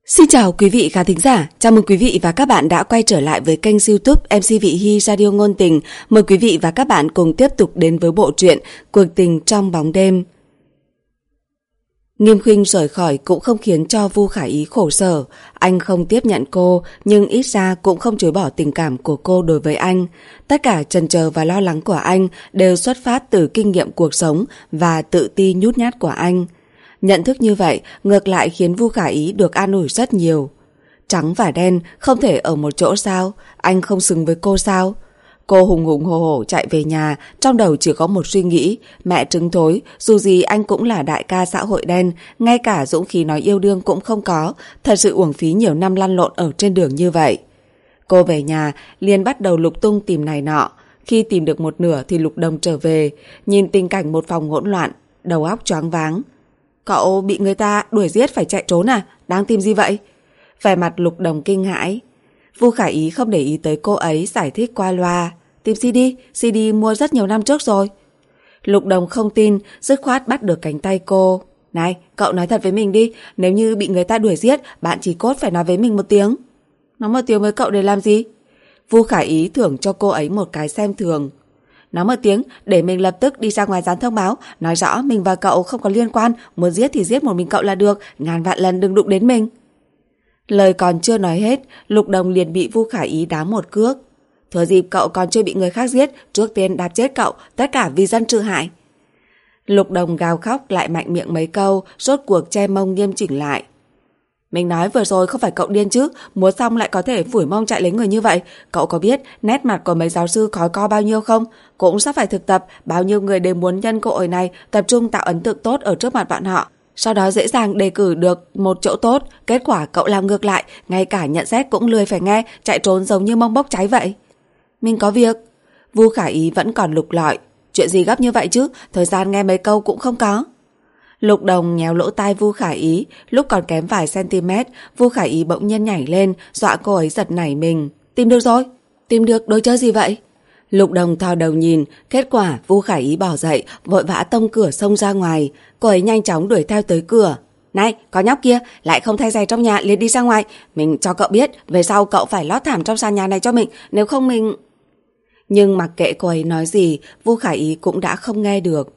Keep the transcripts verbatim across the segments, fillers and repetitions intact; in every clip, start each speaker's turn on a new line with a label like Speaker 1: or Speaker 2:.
Speaker 1: Xin chào quý vị khán thính giả, chào mừng quý vị và các bạn đã quay trở lại với kênh YouTube em xê Vị Hy Radio Ngôn Tình. Mời quý vị và các bạn cùng tiếp tục đến với bộ truyện Cuộc tình trong bóng đêm. Nghiêm Khuynh rời khỏi cũng không khiến cho Vu Khả Ý khổ sở. Anh không tiếp nhận cô, nhưng ít ra cũng không chối bỏ tình cảm của cô đối với anh. Tất cả chần chờ và lo lắng của anh đều xuất phát từ kinh nghiệm cuộc sống và tự ti nhút nhát của anh. Nhận thức như vậy ngược lại khiến Vu Khả Ý được an ủi rất nhiều. Trắng và đen không thể ở một chỗ sao? Anh không xứng với cô sao? Cô hùng hùng hổ hổ chạy về nhà, trong đầu chỉ có một suy nghĩ: mẹ trứng thối, dù gì anh cũng là đại ca xã hội đen, ngay cả dũng khí nói yêu đương cũng không có, thật sự uổng phí nhiều năm lăn lộn ở trên đường như vậy. Cô về nhà liền bắt đầu lục tung tìm này nọ. Khi tìm được một nửa thì Lục Đồng trở về, nhìn tình cảnh một phòng hỗn loạn, đầu óc choáng váng. Cậu bị người ta đuổi giết phải chạy trốn à? Đang tìm gì vậy? Vẻ mặt Lục Đồng kinh hãi. Vu Khả Ý không để ý tới cô ấy, giải thích qua loa. Tìm xê đê, xê đê mua rất nhiều năm trước rồi. Lục Đồng không tin, dứt khoát bắt được cánh tay cô. Này, cậu nói thật với mình đi, nếu như bị người ta đuổi giết, bạn Chí Cốt phải nói với mình một tiếng. Nói một tiếng với cậu để làm gì? Vu Khả Ý thưởng cho cô ấy một cái xem thường. Nói một tiếng để mình lập tức đi ra ngoài dán thông báo, nói rõ mình và cậu không có liên quan, muốn giết thì giết một mình cậu là được, ngàn vạn lần đừng đụng đến mình. Lời còn chưa nói hết, Lục Đồng liền bị Vu Khả Ý đá một cước. Thừa dịp cậu còn chưa bị người khác giết, trước tiên đạp chết cậu, tất cả vì dân trừ hại. Lục Đồng gào khóc lại mạnh miệng mấy câu, rốt cuộc che mông nghiêm chỉnh lại. Mình nói vừa rồi không phải cậu điên chứ, múa xong lại có thể phủi mông chạy lấy người như vậy. Cậu có biết nét mặt của mấy giáo sư khói co bao nhiêu không? Cũng sắp phải thực tập, bao nhiêu người đều muốn nhân cơ hội này tập trung tạo ấn tượng tốt ở trước mặt bọn họ, sau đó dễ dàng đề cử được một chỗ tốt. Kết quả cậu làm ngược lại, ngay cả nhận xét cũng lười phải nghe, chạy trốn giống như mông bốc cháy vậy. Mình có việc. Vu Khả Ý vẫn còn lục lọi. Chuyện gì gấp như vậy chứ, thời gian nghe mấy câu cũng không có. Lục Đồng nhéo lỗ tai Vu Khả Ý, lúc còn kém vài cm, Vu Khả Ý bỗng nhiên nhảy lên, dọa cô ấy giật nảy mình. Tìm được rồi. Tìm được đồ chơi gì vậy? Lục Đồng thò đầu nhìn, kết quả Vu Khả Ý bỏ dậy, vội vã tông cửa xông ra ngoài. Cô ấy nhanh chóng đuổi theo tới cửa. Này, có nhóc kia, lại không thay giày trong nhà liền đi ra ngoài. Mình cho cậu biết, về sau cậu phải lót thảm trong sàn nhà này cho mình, nếu không mình... Nhưng mặc kệ cô ấy nói gì, Vu Khả Ý cũng đã không nghe được.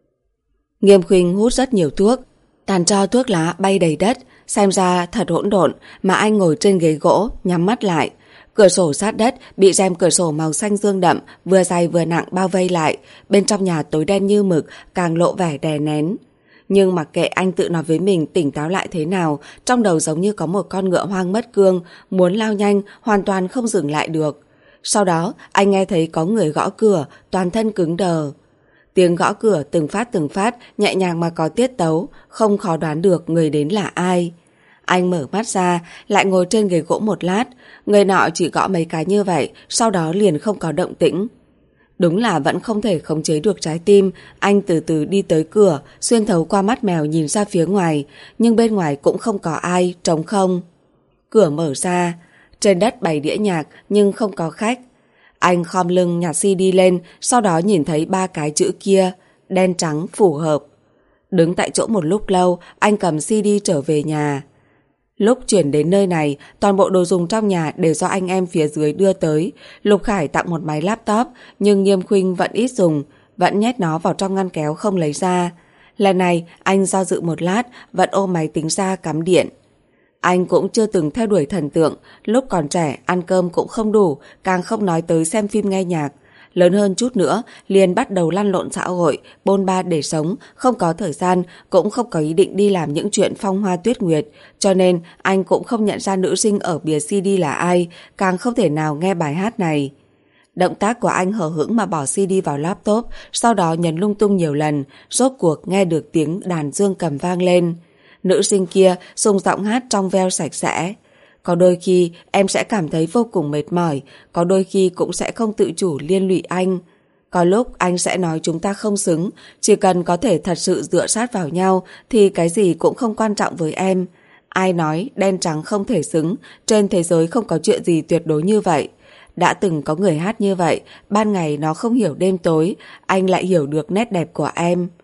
Speaker 1: Nghiêm Khuynh hút rất nhiều thuốc, tàn tro thuốc lá bay đầy đất, xem ra thật hỗn độn, mà anh ngồi trên ghế gỗ, nhắm mắt lại. Cửa sổ sát đất bị rèm cửa sổ màu xanh dương đậm, vừa dày vừa nặng bao vây lại, bên trong nhà tối đen như mực, càng lộ vẻ đè nén. Nhưng mặc kệ anh tự nói với mình tỉnh táo lại thế nào, trong đầu giống như có một con ngựa hoang mất cương, muốn lao nhanh, hoàn toàn không dừng lại được. Sau đó, anh nghe thấy có người gõ cửa, toàn thân cứng đờ. Tiếng gõ cửa từng phát từng phát, nhẹ nhàng mà có tiết tấu, không khó đoán được người đến là ai. Anh mở mắt ra, lại ngồi trên ghế gỗ một lát, người nọ chỉ gõ mấy cái như vậy, sau đó liền không có động tĩnh. Đúng là vẫn không thể khống chế được trái tim, anh từ từ đi tới cửa, xuyên thấu qua mắt mèo nhìn ra phía ngoài, nhưng bên ngoài cũng không có ai, trống không. Cửa mở ra, trên đất bày đĩa nhạc nhưng không có khách. Anh khom lưng nhặt xê đê lên, sau đó nhìn thấy ba cái chữ kia, đen trắng phù hợp. Đứng tại chỗ một lúc lâu, anh cầm xê đê trở về nhà. Lúc chuyển đến nơi này, toàn bộ đồ dùng trong nhà đều do anh em phía dưới đưa tới. Lục Khải tặng một máy laptop, nhưng Nghiêm Khuynh vẫn ít dùng, vẫn nhét nó vào trong ngăn kéo không lấy ra. Lần này, anh do dự một lát, vẫn ôm máy tính ra cắm điện. Anh cũng chưa từng theo đuổi thần tượng, lúc còn trẻ ăn cơm cũng không đủ, càng không nói tới xem phim nghe nhạc. Lớn hơn chút nữa, liền bắt đầu lăn lộn xã hội, bôn ba để sống, không có thời gian, cũng không có ý định đi làm những chuyện phong hoa tuyết nguyệt. Cho nên, anh cũng không nhận ra nữ sinh ở bìa xê đê là ai, càng không thể nào nghe bài hát này. Động tác của anh hờ hững mà bỏ xê đê vào laptop, sau đó nhấn lung tung nhiều lần, rốt cuộc nghe được tiếng đàn dương cầm vang lên. Nữ sinh kia dùng giọng hát trong veo sạch sẽ. Có đôi khi em sẽ cảm thấy vô cùng mệt mỏi, có đôi khi cũng sẽ không tự chủ liên lụy anh. Có lúc anh sẽ nói chúng ta không xứng, chỉ cần có thể thật sự dựa sát vào nhau thì cái gì cũng không quan trọng với em. Ai nói đen trắng không thể xứng, trên thế giới không có chuyện gì tuyệt đối như vậy. Đã từng có người hát như vậy, ban ngày nó không hiểu đêm tối, anh lại hiểu được nét đẹp của em.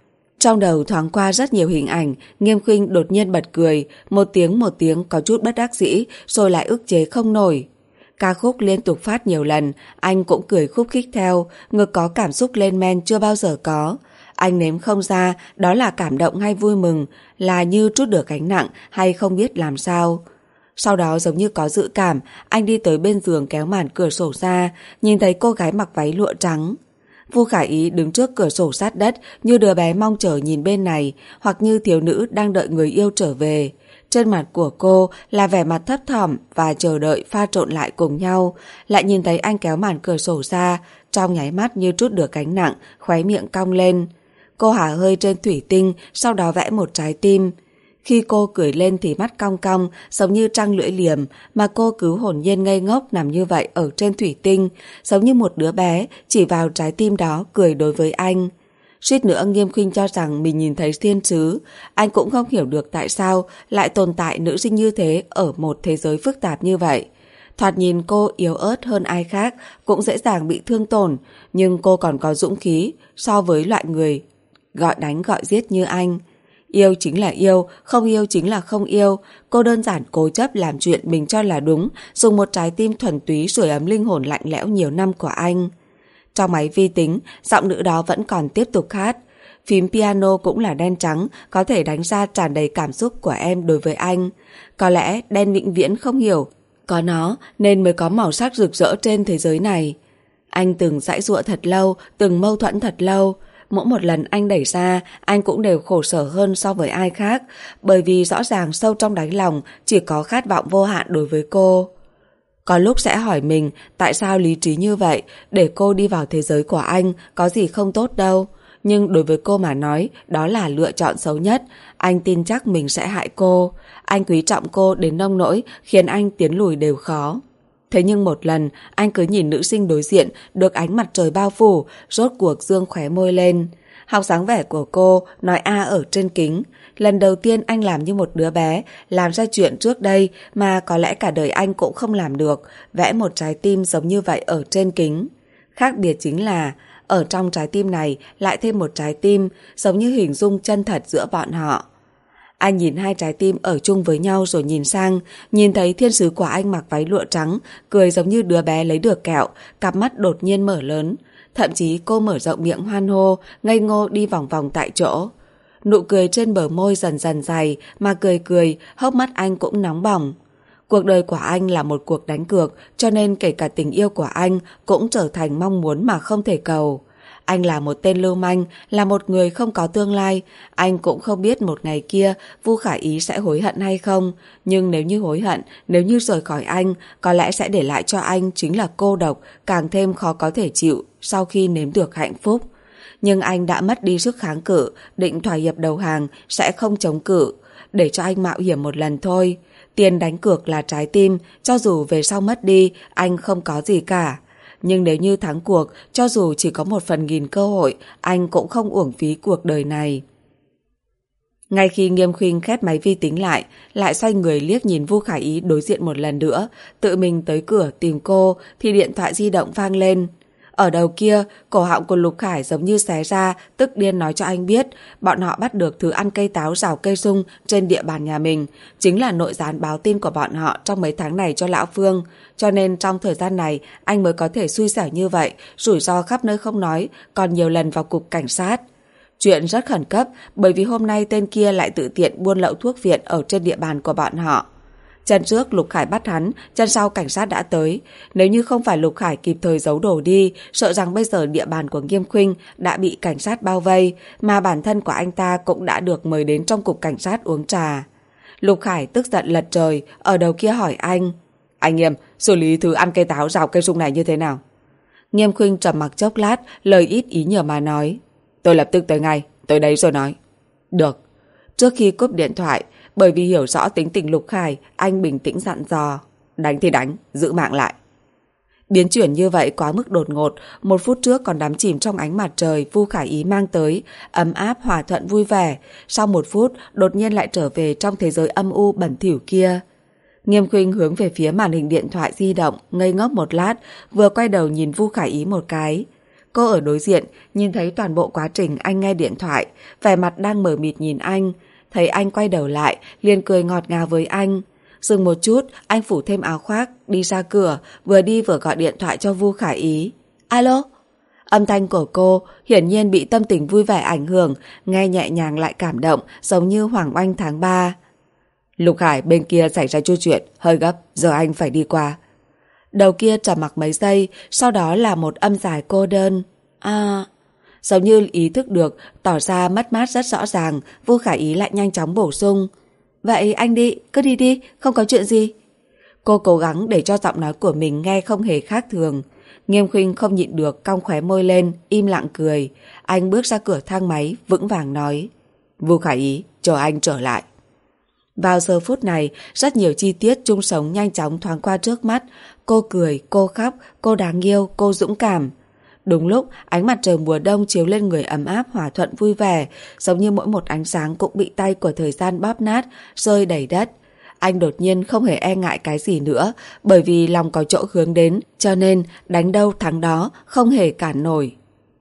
Speaker 1: Trong đầu thoáng qua rất nhiều hình ảnh, Nghiêm Khuynh đột nhiên bật cười, một tiếng một tiếng có chút bất đắc dĩ, rồi lại ức chế không nổi. Ca khúc liên tục phát nhiều lần, anh cũng cười khúc khích theo, ngực có cảm xúc lên men chưa bao giờ có. Anh nếm không ra đó là cảm động hay vui mừng, là như trút được gánh nặng hay không biết làm sao. Sau đó giống như có dự cảm, anh đi tới bên giường kéo màn cửa sổ ra, nhìn thấy cô gái mặc váy lụa trắng. Vu Khả Ý đứng trước cửa sổ sát đất như đứa bé mong chờ nhìn bên này, hoặc như thiếu nữ đang đợi người yêu trở về. Trên mặt của cô là vẻ mặt thấp thỏm và chờ đợi pha trộn lại cùng nhau. Lại nhìn thấy anh kéo màn cửa sổ ra, trong nháy mắt như trút được gánh nặng, khóe miệng cong lên. Cô hả hơi trên thủy tinh, sau đó vẽ một trái tim. Khi cô cười lên thì mắt cong cong, giống như trăng lưỡi liềm, mà cô cứ hồn nhiên ngây ngốc nằm như vậy ở trên thủy tinh, giống như một đứa bé chỉ vào trái tim đó cười đối với anh. Suýt nữa Nghiêm Khuynh cho rằng mình nhìn thấy thiên sứ. Anh cũng không hiểu được tại sao lại tồn tại nữ sinh như thế ở một thế giới phức tạp như vậy. Thoạt nhìn cô yếu ớt hơn ai khác, cũng dễ dàng bị thương tổn, nhưng cô còn có dũng khí so với loại người gọi đánh gọi giết như anh. Yêu chính là yêu, không yêu chính là không yêu. Cô đơn giản cố chấp làm chuyện mình cho là đúng, dùng một trái tim thuần túy sưởi ấm linh hồn lạnh lẽo nhiều năm của anh. Trong máy vi tính, giọng nữ đó vẫn còn tiếp tục hát. Phím piano cũng là đen trắng, có thể đánh ra tràn đầy cảm xúc của em đối với anh. Có lẽ đen vĩnh viễn không hiểu, có nó nên mới có màu sắc rực rỡ trên thế giới này. Anh từng giãy giụa thật lâu, từng mâu thuẫn thật lâu. Mỗi một lần anh đẩy ra, anh cũng đều khổ sở hơn so với ai khác, bởi vì rõ ràng sâu trong đáy lòng chỉ có khát vọng vô hạn đối với cô. Có lúc sẽ hỏi mình tại sao lý trí như vậy, để cô đi vào thế giới của anh có gì không tốt đâu. Nhưng đối với cô mà nói, đó là lựa chọn xấu nhất. Anh tin chắc mình sẽ hại cô. Anh quý trọng cô đến nông nỗi khiến anh tiến lùi đều khó. Thế nhưng một lần, anh cứ nhìn nữ sinh đối diện được ánh mặt trời bao phủ, rốt cuộc dương khóe môi lên. Học dáng vẻ của cô, nói A ở trên kính. Lần đầu tiên anh làm như một đứa bé, làm ra chuyện trước đây mà có lẽ cả đời anh cũng không làm được, vẽ một trái tim giống như vậy ở trên kính. Khác biệt chính là, ở trong trái tim này lại thêm một trái tim, giống như hình dung chân thật giữa bọn họ. Anh nhìn hai trái tim ở chung với nhau rồi nhìn sang, nhìn thấy thiên sứ của anh mặc váy lụa trắng, cười giống như đứa bé lấy được kẹo, cặp mắt đột nhiên mở lớn. Thậm chí cô mở rộng miệng hoan hô, ngây ngô đi vòng vòng tại chỗ. Nụ cười trên bờ môi dần dần dày, mà cười cười, hốc mắt anh cũng nóng bỏng. Cuộc đời của anh là một cuộc đánh cược, cho nên kể cả tình yêu của anh cũng trở thành mong muốn mà không thể cầu. Anh là một tên lưu manh, là một người không có tương lai. Anh cũng không biết một ngày kia Vu Khả Ý sẽ hối hận hay không. Nhưng nếu như hối hận, nếu như rời khỏi anh, có lẽ sẽ để lại cho anh chính là cô độc, càng thêm khó có thể chịu sau khi nếm được hạnh phúc. Nhưng anh đã mất đi sức kháng cự, định thỏa hiệp đầu hàng, sẽ không chống cự. Để cho anh mạo hiểm một lần thôi. Tiền đánh cược là trái tim, cho dù về sau mất đi, anh không có gì cả. Nhưng nếu như thắng cuộc, cho dù chỉ có một phần nghìn cơ hội, anh cũng không uổng phí cuộc đời này. Ngay khi Nghiêm Khuynh khép máy vi tính lại, lại xoay người liếc nhìn Vu Khả Ý đối diện một lần nữa, tự mình tới cửa tìm cô, thì điện thoại di động vang lên. Ở đầu kia, cổ họng của Lục Khải giống như xé ra, tức điên nói cho anh biết bọn họ bắt được thứ ăn cây táo rào cây sung trên địa bàn nhà mình, chính là nội gián báo tin của bọn họ trong mấy tháng này cho Lão Phương. Cho nên trong thời gian này anh mới có thể xui xẻo như vậy, rủi ro khắp nơi không nói, còn nhiều lần vào cục cảnh sát. Chuyện rất khẩn cấp, bởi vì hôm nay tên kia lại tự tiện buôn lậu thuốc viện ở trên địa bàn của bọn họ. Chân trước Lục Khải bắt hắn, chân sau cảnh sát đã tới. Nếu như không phải Lục Khải kịp thời giấu đồ đi, sợ rằng bây giờ địa bàn của Nghiêm Khuynh đã bị cảnh sát bao vây, mà bản thân của anh ta cũng đã được mời đến trong cục cảnh sát uống trà. Lục Khải tức giận lật trời, ở đầu kia hỏi anh: Anh Nghiêm, xử lý thứ ăn cây táo rào cây sung này như thế nào? Nghiêm Khuynh trầm mặc chốc lát, lời ít ý nhiều mà nói: Tôi lập tức tới ngay, tới đấy rồi nói. Được. Trước khi cúp điện thoại, bởi vì hiểu rõ tính tình Lục Khải, anh bình tĩnh dặn dò: Đánh thì đánh, giữ mạng lại. Biến chuyển như vậy quá mức đột ngột, một phút trước còn đắm chìm trong ánh mặt trời Vu Khả Ý mang tới, ấm áp, hòa thuận, vui vẻ. Sau một phút, đột nhiên lại trở về trong thế giới âm u bẩn thỉu kia. Nghiêm Khuynh hướng về phía màn hình điện thoại di động, ngây ngốc một lát, vừa quay đầu nhìn Vu Khả Ý một cái. Cô ở đối diện, nhìn thấy toàn bộ quá trình anh nghe điện thoại, vẻ mặt đang mờ mịt nhìn anh. Thấy anh quay đầu lại, liền cười ngọt ngào với anh. Dừng một chút, anh phủ thêm áo khoác, đi ra cửa, vừa đi vừa gọi điện thoại cho Vu Khải Ý. Alo? Âm thanh của cô hiển nhiên bị tâm tình vui vẻ ảnh hưởng, nghe nhẹ nhàng lại cảm động, giống như Hoàng Oanh tháng ba. Lục Khải, bên kia xảy ra chút chuyện, hơi gấp, giờ anh phải đi qua. Đầu kia trầm mặc mấy giây, sau đó là một âm dài cô đơn. À... Giống như ý thức được, tỏ ra mất mát rất rõ ràng, Vu Khải Ý lại nhanh chóng bổ sung. Vậy anh đi, cứ đi đi, không có chuyện gì. Cô cố gắng để cho giọng nói của mình nghe không hề khác thường. Nghiêm Khuynh không nhịn được, cong khóe môi lên, im lặng cười. Anh bước ra cửa thang máy, vững vàng nói. Vu Khải Ý, chờ anh trở lại. Vào giờ phút này, rất nhiều chi tiết chung sống nhanh chóng thoáng qua trước mắt. Cô cười, cô khóc, cô đáng yêu, cô dũng cảm. Đúng lúc, ánh mặt trời mùa đông chiếu lên người ấm áp hòa thuận vui vẻ, giống như mỗi một ánh sáng cũng bị tay của thời gian bóp nát, rơi đầy đất. Anh đột nhiên không hề e ngại cái gì nữa, bởi vì lòng có chỗ hướng đến, cho nên đánh đâu thắng đó, không hề cản nổi.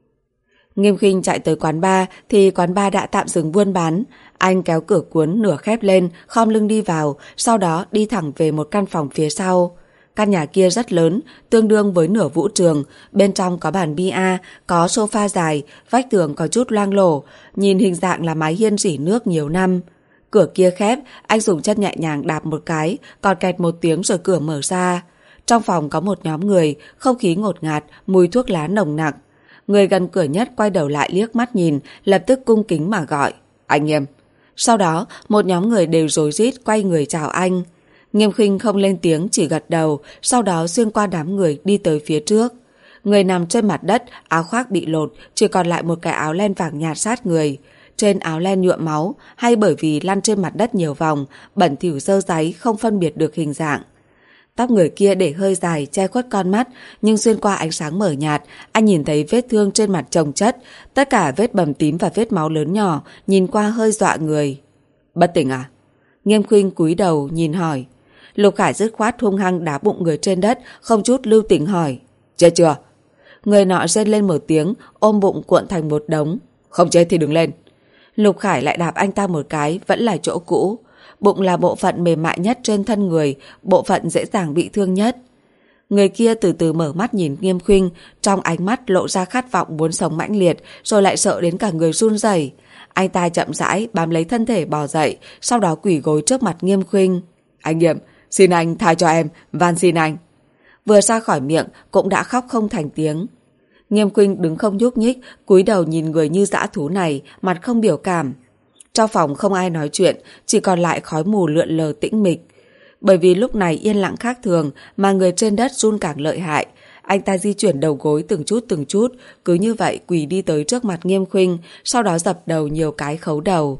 Speaker 1: Nghiêm Khuynh chạy tới quán bar thì quán bar đã tạm dừng buôn bán. Anh kéo cửa cuốn nửa khép lên, khom lưng đi vào, sau đó đi thẳng về một căn phòng phía sau. Căn nhà kia rất lớn, tương đương với nửa vũ trường, bên trong có bàn bia, có sofa dài, vách tường có chút loang lổ, nhìn hình dạng là mái hiên rỉ nước nhiều năm. Cửa kia khép, anh dùng chân nhẹ nhàng đạp một cái, còn kẹt một tiếng rồi cửa mở ra. Trong phòng có một nhóm người, không khí ngột ngạt, mùi thuốc lá nồng nặc. Người gần cửa nhất quay đầu lại liếc mắt nhìn, lập tức cung kính mà gọi. Anh Nghiêm. Sau đó, một nhóm người đều rối rít quay người chào anh. Nghiêm Khuynh không lên tiếng, chỉ gật đầu, sau đó xuyên qua đám người đi tới phía trước. Người nằm trên mặt đất, áo khoác bị lột, chỉ còn lại một cái áo len vàng nhạt sát người. Trên áo len nhuộm máu, hay bởi vì lăn trên mặt đất nhiều vòng, bẩn thỉu dơ dáy không phân biệt được hình dạng. Tóc người kia để hơi dài che khuất con mắt, nhưng xuyên qua ánh sáng mờ nhạt, anh nhìn thấy vết thương trên mặt chồng chất, tất cả vết bầm tím và vết máu lớn nhỏ, nhìn qua hơi dọa người. Bất tỉnh à? Nghiêm Khuynh cúi đầu nhìn hỏi. Lục Khải dứt khoát hung hăng đá bụng người trên đất, không chút lưu tình hỏi. Chết chưa? Người nọ rên lên một tiếng, ôm bụng cuộn thành một đống. Không chết thì đứng lên. Lục Khải lại đạp anh ta một cái, vẫn là chỗ cũ. Bụng là bộ phận mềm mại nhất trên thân người, bộ phận dễ dàng bị thương nhất. Người kia từ từ mở mắt nhìn Nghiêm Khuynh, trong ánh mắt lộ ra khát vọng muốn sống mãnh liệt, rồi lại sợ đến cả người run rẩy. Anh ta chậm rãi bám lấy thân thể bò dậy, sau đó quỳ gối trước mặt Nghiêm Khuynh. Anh Nghiêm, xin anh tha cho em, van xin anh. Vừa ra khỏi miệng cũng đã khóc không thành tiếng. Nghiêm Khuynh đứng không nhúc nhích, cúi đầu nhìn người như dã thú này, mặt không biểu cảm. Trong phòng không ai nói chuyện, chỉ còn lại khói mù lượn lờ tĩnh mịch. Bởi vì lúc này yên lặng khác thường mà người trên đất run càng lợi hại. Anh ta di chuyển đầu gối từng chút từng chút, cứ như vậy quỳ đi tới trước mặt Nghiêm Khuynh, sau đó dập đầu nhiều cái khấu đầu.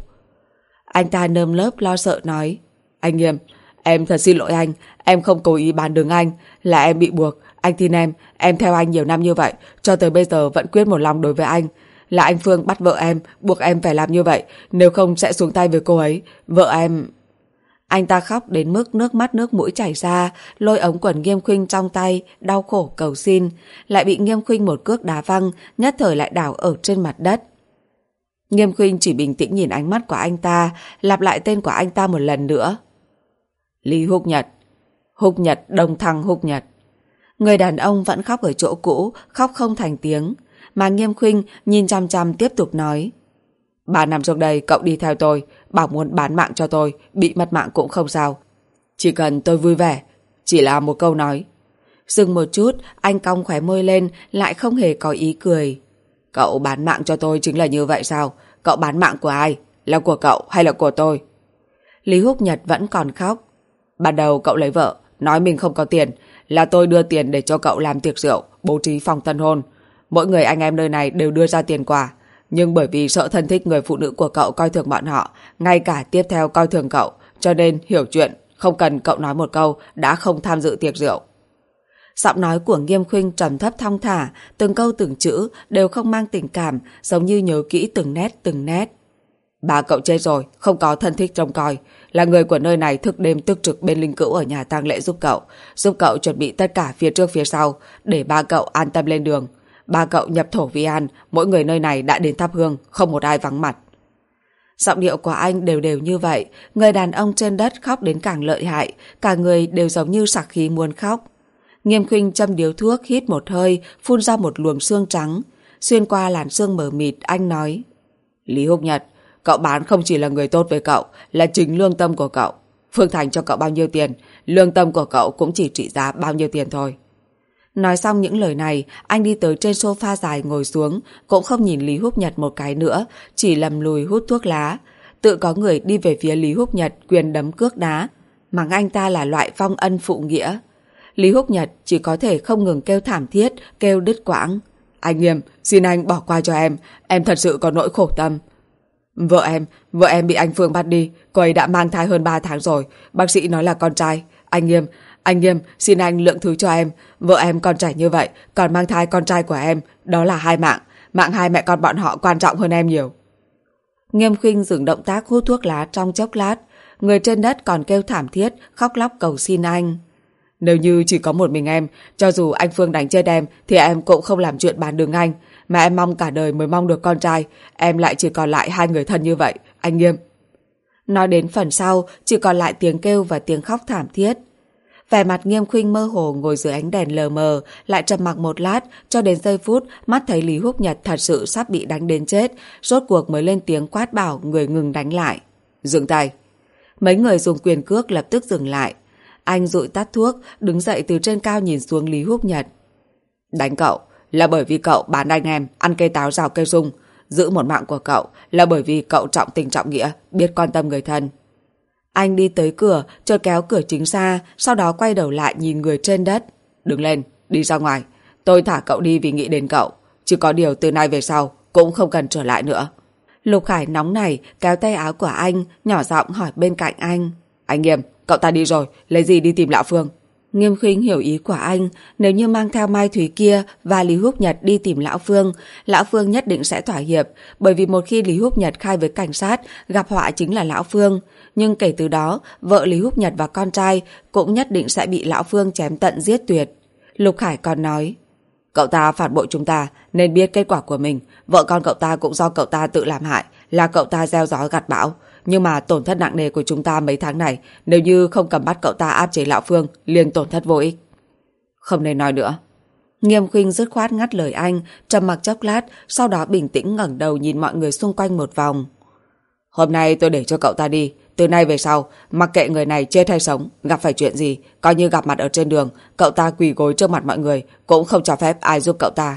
Speaker 1: Anh ta nơm nớp lo sợ nói. Anh Nghiêm, em thật xin lỗi anh, em không cố ý bán đứng anh, là em bị buộc. Anh tin em, em theo anh nhiều năm như vậy, cho tới bây giờ vẫn quyết một lòng đối với anh. Là anh Phương bắt vợ em, buộc em phải làm như vậy, nếu không sẽ xuống tay với cô ấy. Vợ em... Anh ta khóc đến mức nước mắt nước mũi chảy ra, lôi ống quần Nghiêm Khuynh trong tay, đau khổ cầu xin, lại bị Nghiêm Khuynh một cước đá văng, nhất thời lại đảo ở trên mặt đất. Nghiêm Khuynh chỉ bình tĩnh nhìn ánh mắt của anh ta, lặp lại tên của anh ta một lần nữa. Lý Húc Nhật. Húc Nhật, Đông Thăng Húc Nhật. Người đàn ông vẫn khóc ở chỗ cũ, khóc không thành tiếng, mà Nghiêm Khuynh nhìn chăm chăm tiếp tục nói. Ba năm trước đây cậu đi theo tôi, bảo muốn bán mạng cho tôi, bị mất mạng cũng không sao. Chỉ cần tôi vui vẻ, chỉ là một câu nói. Dừng một chút, anh cong khóe môi lên, lại không hề có ý cười. Cậu bán mạng cho tôi chính là như vậy sao? Cậu bán mạng của ai? Là của cậu hay là của tôi? Lý Húc Nhật vẫn còn khóc. Ban đầu cậu lấy vợ, nói mình không có tiền, là tôi đưa tiền để cho cậu làm tiệc rượu, bố trí phòng tân hôn. Mỗi người anh em nơi này đều đưa ra tiền quà, nhưng bởi vì sợ thân thích người phụ nữ của cậu coi thường bọn họ, ngay cả tiếp theo coi thường cậu, cho nên hiểu chuyện, không cần cậu nói một câu, đã không tham dự tiệc rượu. Giọng nói của Nghiêm Khuynh trầm thấp thong thả, từng câu từng chữ đều không mang tình cảm, giống như nhớ kỹ từng nét từng nét. Ba cậu chết rồi, không có thân thích trông coi, là người của nơi này thức đêm tức trực bên linh cữu ở nhà tang lễ giúp cậu, giúp cậu chuẩn bị tất cả phía trước phía sau, để ba cậu an tâm lên đường. ba cậu nhập thổ vi an, mỗi người nơi này đã đến thắp hương, không một ai vắng mặt. Giọng điệu của anh đều đều như vậy, người đàn ông trên đất khóc đến càng lợi hại, cả người đều giống như sặc khí muốn khóc. Nghiêm Khuynh châm điếu thuốc, hít một hơi, phun ra một luồng sương trắng. Xuyên qua làn sương mờ mịt, anh nói: Lý Húc Nhật, cậu bán không chỉ là người tốt với cậu, là chính lương tâm của cậu. Phương Thành cho cậu bao nhiêu tiền, lương tâm của cậu cũng chỉ trị giá bao nhiêu tiền thôi. Nói xong những lời này, anh đi tới trên sofa dài ngồi xuống, cũng không nhìn Lý Húc Nhật một cái nữa, chỉ lầm lùi hút thuốc lá. Tự có người đi về phía Lý Húc Nhật quyền đấm cước đá, mắng anh ta là loại vong ân phụ nghĩa. Lý Húc Nhật chỉ có thể không ngừng kêu thảm thiết, kêu đứt quãng. Anh Nghiêm, xin anh bỏ qua cho em, em thật sự có nỗi khổ tâm. Vợ em, vợ em bị anh Phương bắt đi, cô ấy đã mang thai hơn ba tháng rồi, bác sĩ nói là con trai. Anh Nghiêm, anh Nghiêm, xin anh lượng thứ cho em, vợ em còn trẻ như vậy, còn mang thai con trai của em, đó là hai mạng, mạng hai mẹ con bọn họ quan trọng hơn em nhiều. Nghiêm Khuynh dừng động tác hút thuốc lá trong chốc lát, người trên đất còn kêu thảm thiết, khóc lóc cầu xin anh. Nếu như chỉ có một mình em, cho dù anh Phương đánh chết em, thì em cũng không làm chuyện bán đứng anh. Mà em mong cả đời mới mong được con trai, em lại chỉ còn lại hai người thân như vậy, anh Nghiêm. Nói đến phần sau, chỉ còn lại tiếng kêu và tiếng khóc thảm thiết. Vẻ mặt Nghiêm Khuynh mơ hồ ngồi dưới ánh đèn lờ mờ, lại trầm mặc một lát, cho đến giây phút mắt thấy Lý Húc Nhật thật sự sắp bị đánh đến chết, rốt cuộc mới lên tiếng quát bảo người ngừng đánh lại. Dừng tay. Mấy người dùng quyền cước lập tức dừng lại. Anh dụi tắt thuốc, đứng dậy từ trên cao nhìn xuống Lý Húc Nhật. Đánh cậu là bởi vì cậu bán anh em, ăn cây táo rào cây sung. Giữ một mạng của cậu là bởi vì cậu trọng tình trọng nghĩa, biết quan tâm người thân. Anh đi tới cửa, chợt kéo cửa chính ra, sau đó quay đầu lại nhìn người trên đất. Đứng lên, đi ra ngoài. Tôi thả cậu đi vì nghĩ đến cậu. Chỉ có điều từ nay về sau cũng không cần trở lại nữa. Lục Khải nóng nảy kéo tay áo của anh, nhỏ giọng hỏi bên cạnh anh. Anh Nghiêm, cậu ta đi rồi, lấy gì đi tìm Lão Phương? Nghiêm Khuynh hiểu ý của anh, nếu như mang theo Mai Thúy kia và Lý Húc Nhật đi tìm Lão Phương, Lão Phương nhất định sẽ thỏa hiệp, bởi vì một khi Lý Húc Nhật khai với cảnh sát, gặp họa chính là Lão Phương. Nhưng kể từ đó, vợ Lý Húc Nhật và con trai cũng nhất định sẽ bị Lão Phương chém tận giết tuyệt. Lục Khải còn nói, cậu ta phản bội chúng ta nên biết kết quả của mình, vợ con cậu ta cũng do cậu ta tự làm hại, là cậu ta gieo gió gặt bão. Nhưng mà tổn thất nặng nề của chúng ta mấy tháng này, nếu như không cầm bắt cậu ta áp chế Lão Phương, liền tổn thất vô ích. Không nên nói nữa. Nghiêm Khuynh dứt khoát ngắt lời anh, trầm mặc chốc lát, sau đó bình tĩnh ngẩng đầu nhìn mọi người xung quanh một vòng. Hôm nay tôi để cho cậu ta đi, từ nay về sau, mặc kệ người này chết hay sống, gặp phải chuyện gì, coi như gặp mặt ở trên đường, cậu ta quỳ gối trước mặt mọi người, cũng không cho phép ai giúp cậu ta.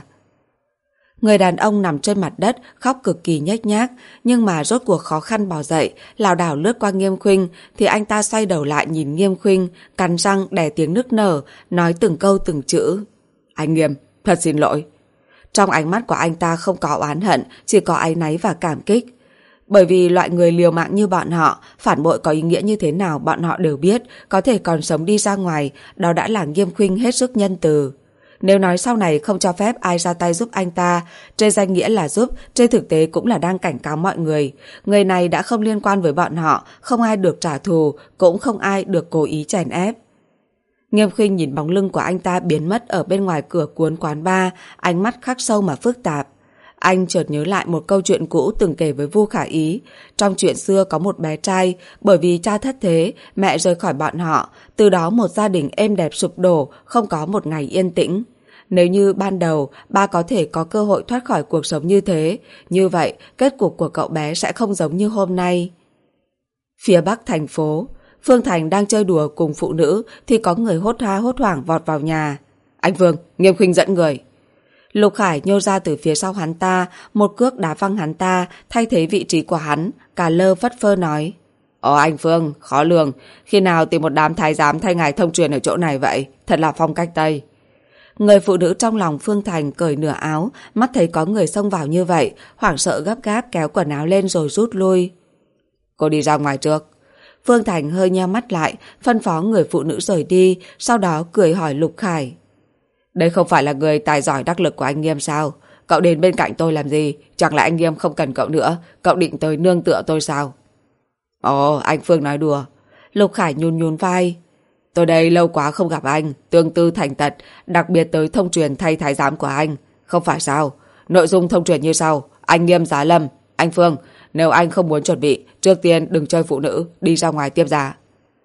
Speaker 1: Người đàn ông nằm trên mặt đất, khóc cực kỳ nhếch nhác, nhưng mà rốt cuộc khó khăn bò dậy, lảo đảo lướt qua Nghiêm Khuynh, thì anh ta xoay đầu lại nhìn Nghiêm Khuynh, cắn răng đè tiếng nức nở, nói từng câu từng chữ. Anh Nghiêm, thật xin lỗi. Trong ánh mắt của anh ta không có oán hận, chỉ có áy náy và cảm kích. Bởi vì loại người liều mạng như bọn họ, phản bội có ý nghĩa như thế nào bọn họ đều biết, có thể còn sống đi ra ngoài, đó đã là Nghiêm Khuynh hết sức nhân từ. Nếu nói sau này không cho phép ai ra tay giúp anh ta, trên danh nghĩa là giúp, trên thực tế cũng là đang cảnh cáo mọi người. Người này đã không liên quan với bọn họ, không ai được trả thù, cũng không ai được cố ý chèn ép. Nghiêm Khuynh nhìn bóng lưng của anh ta biến mất ở bên ngoài cửa cuốn quán bar, ánh mắt khắc sâu mà phức tạp. Anh chợt nhớ lại một câu chuyện cũ từng kể với Vu Khả Ý. Trong chuyện xưa có một bé trai, bởi vì cha thất thế, mẹ rời khỏi bọn họ, từ đó một gia đình êm đẹp sụp đổ, không có một ngày yên tĩnh. Nếu như ban đầu ba có thể có cơ hội thoát khỏi cuộc sống như thế, như vậy kết cục của cậu bé sẽ không giống như hôm nay. Phía bắc thành phố, Phương Thành đang chơi đùa cùng phụ nữ thì có người hốt ha hốt hoảng vọt vào nhà. Anh Phương, Nghiêm Khuynh dẫn người. Lục Khải nhô ra từ phía sau hắn ta, một cước đá văng hắn ta, thay thế vị trí của hắn, cả lơ phất phơ nói. Ồ anh Phương, khó lường, khi nào tìm một đám thái giám thay ngài thông truyền ở chỗ này vậy, thật là phong cách Tây. Người phụ nữ trong lòng Phương Thành cởi nửa áo, mắt thấy có người xông vào như vậy, hoảng sợ gấp gáp kéo quần áo lên rồi rút lui. Cô đi ra ngoài trước. Phương Thành hơi nheo mắt lại, phân phó người phụ nữ rời đi, sau đó cười hỏi Lục Khải. Đây không phải là người tài giỏi đắc lực của anh Nghiêm sao? Cậu đến bên cạnh tôi làm gì? Chẳng lẽ anh Nghiêm không cần cậu nữa? Cậu định tới nương tựa tôi sao? Ồ, anh Phương nói đùa. Lục Khải nhún nhún vai. Tôi đây lâu quá không gặp anh, tương tư thành tật, đặc biệt tới thông truyền thay thái giám của anh.
Speaker 2: Không phải sao? Nội dung thông truyền như sau. Anh Nghiêm Giá Lâm, anh Phương, nếu anh không muốn chuẩn bị, trước tiên đừng chơi phụ nữ, đi ra ngoài tiếp giá.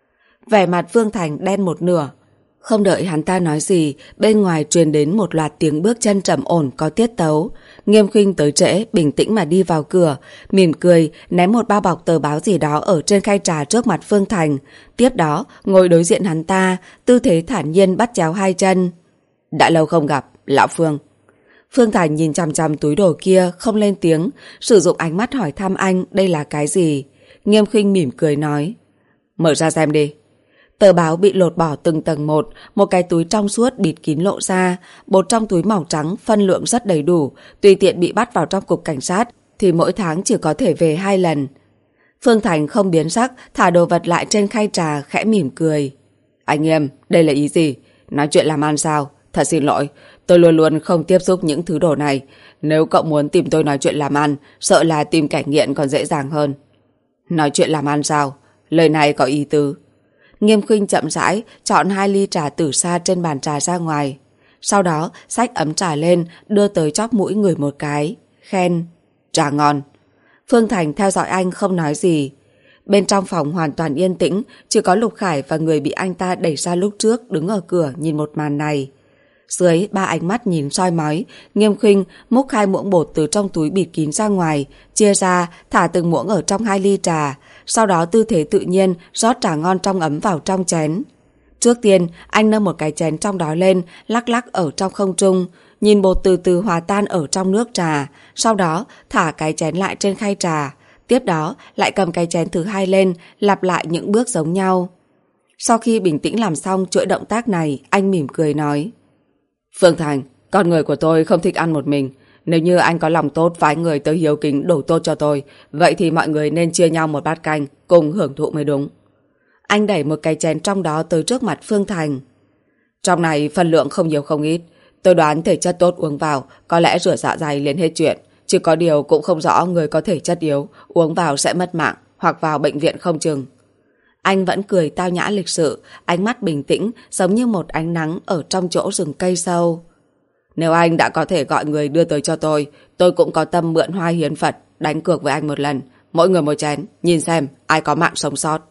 Speaker 1: Vẻ mặt Phương Thành đen một nửa. Không đợi hắn ta nói gì, bên ngoài truyền đến một loạt tiếng bước chân trầm ổn có tiết tấu. Nghiêm Khuynh tới trễ, bình tĩnh mà đi vào cửa, mỉm cười, ném một bao bọc tờ báo gì đó ở trên khay trà trước mặt Phương Thành. Tiếp đó, ngồi đối diện hắn ta, tư thế thản nhiên bắt chéo hai chân.
Speaker 2: Đã lâu không gặp, lão Phương.
Speaker 1: Phương Thành nhìn chằm chằm túi đồ kia, không lên tiếng, sử dụng ánh mắt hỏi thăm anh đây là cái gì. Nghiêm Khuynh mỉm cười nói.
Speaker 2: Mở ra xem đi.
Speaker 1: Tờ báo bị lột bỏ từng tầng một, một cái túi trong suốt bịt kín lộ ra, bột trong túi màu trắng phân lượng rất đầy đủ, tùy tiện bị bắt vào trong cục cảnh sát thì mỗi tháng chỉ có thể về hai lần. Phương Thành không biến sắc, thả đồ vật lại trên khay trà, khẽ mỉm cười.
Speaker 2: Anh Nghiêm, đây là ý gì? Nói chuyện làm ăn sao? Thật xin lỗi, tôi luôn luôn không tiếp xúc những thứ đồ này. Nếu cậu muốn tìm tôi nói chuyện làm ăn, sợ là tìm kẻ nghiện còn dễ dàng hơn. Nói chuyện làm ăn sao? Lời này có ý tứ.
Speaker 1: Nghiêm Khuynh chậm rãi chọn hai ly trà tử sa trên bàn trà ra ngoài. Sau đó xách ấm trà lên, đưa tới chóp mũi người một cái, khen.
Speaker 2: Trà ngon.
Speaker 1: Phương Thành theo dõi anh không nói gì. Bên trong phòng hoàn toàn yên tĩnh, chỉ có Lục Khải và người bị anh ta đẩy ra lúc trước đứng ở cửa nhìn một màn này. Dưới ba ánh mắt nhìn soi mói, Nghiêm Khuynh múc hai muỗng bột từ trong túi bịt kín ra ngoài, chia ra, thả từng muỗng ở trong hai ly trà, sau đó tư thế tự nhiên rót trà ngon trong ấm vào trong chén. Trước tiên, anh nâng một cái chén trong đó lên, lắc lắc ở trong không trung, nhìn bột từ từ hòa tan ở trong nước trà, sau đó thả cái chén lại trên khay trà, tiếp đó lại cầm cái chén thứ hai lên, lặp lại những bước giống nhau. Sau khi bình tĩnh làm xong chuỗi động tác này, anh mỉm cười nói.
Speaker 2: Phương Thành, con người của tôi không thích ăn một mình. Nếu như anh có lòng tốt phái người tới hiếu kính đổ tốt cho tôi, vậy thì mọi người nên chia nhau một bát canh, cùng hưởng thụ mới đúng.
Speaker 1: Anh đẩy một cái chén trong đó tới trước mặt Phương Thành.
Speaker 2: Trong này phân lượng không nhiều không ít. Tôi đoán thể chất tốt uống vào, có lẽ rửa dạ dày liền hết chuyện. Chỉ có điều cũng không rõ người có thể chất yếu, uống vào sẽ mất mạng, hoặc vào bệnh viện không chừng.
Speaker 1: Anh vẫn cười tao nhã lịch sự, ánh mắt bình tĩnh, giống như một ánh nắng ở trong chỗ rừng cây sâu.
Speaker 2: Nếu anh đã có thể gọi người đưa tới cho tôi, tôi cũng có tâm mượn hoa hiến Phật, đánh cược với anh một lần. Mỗi người một chén, nhìn xem ai có mạng sống sót.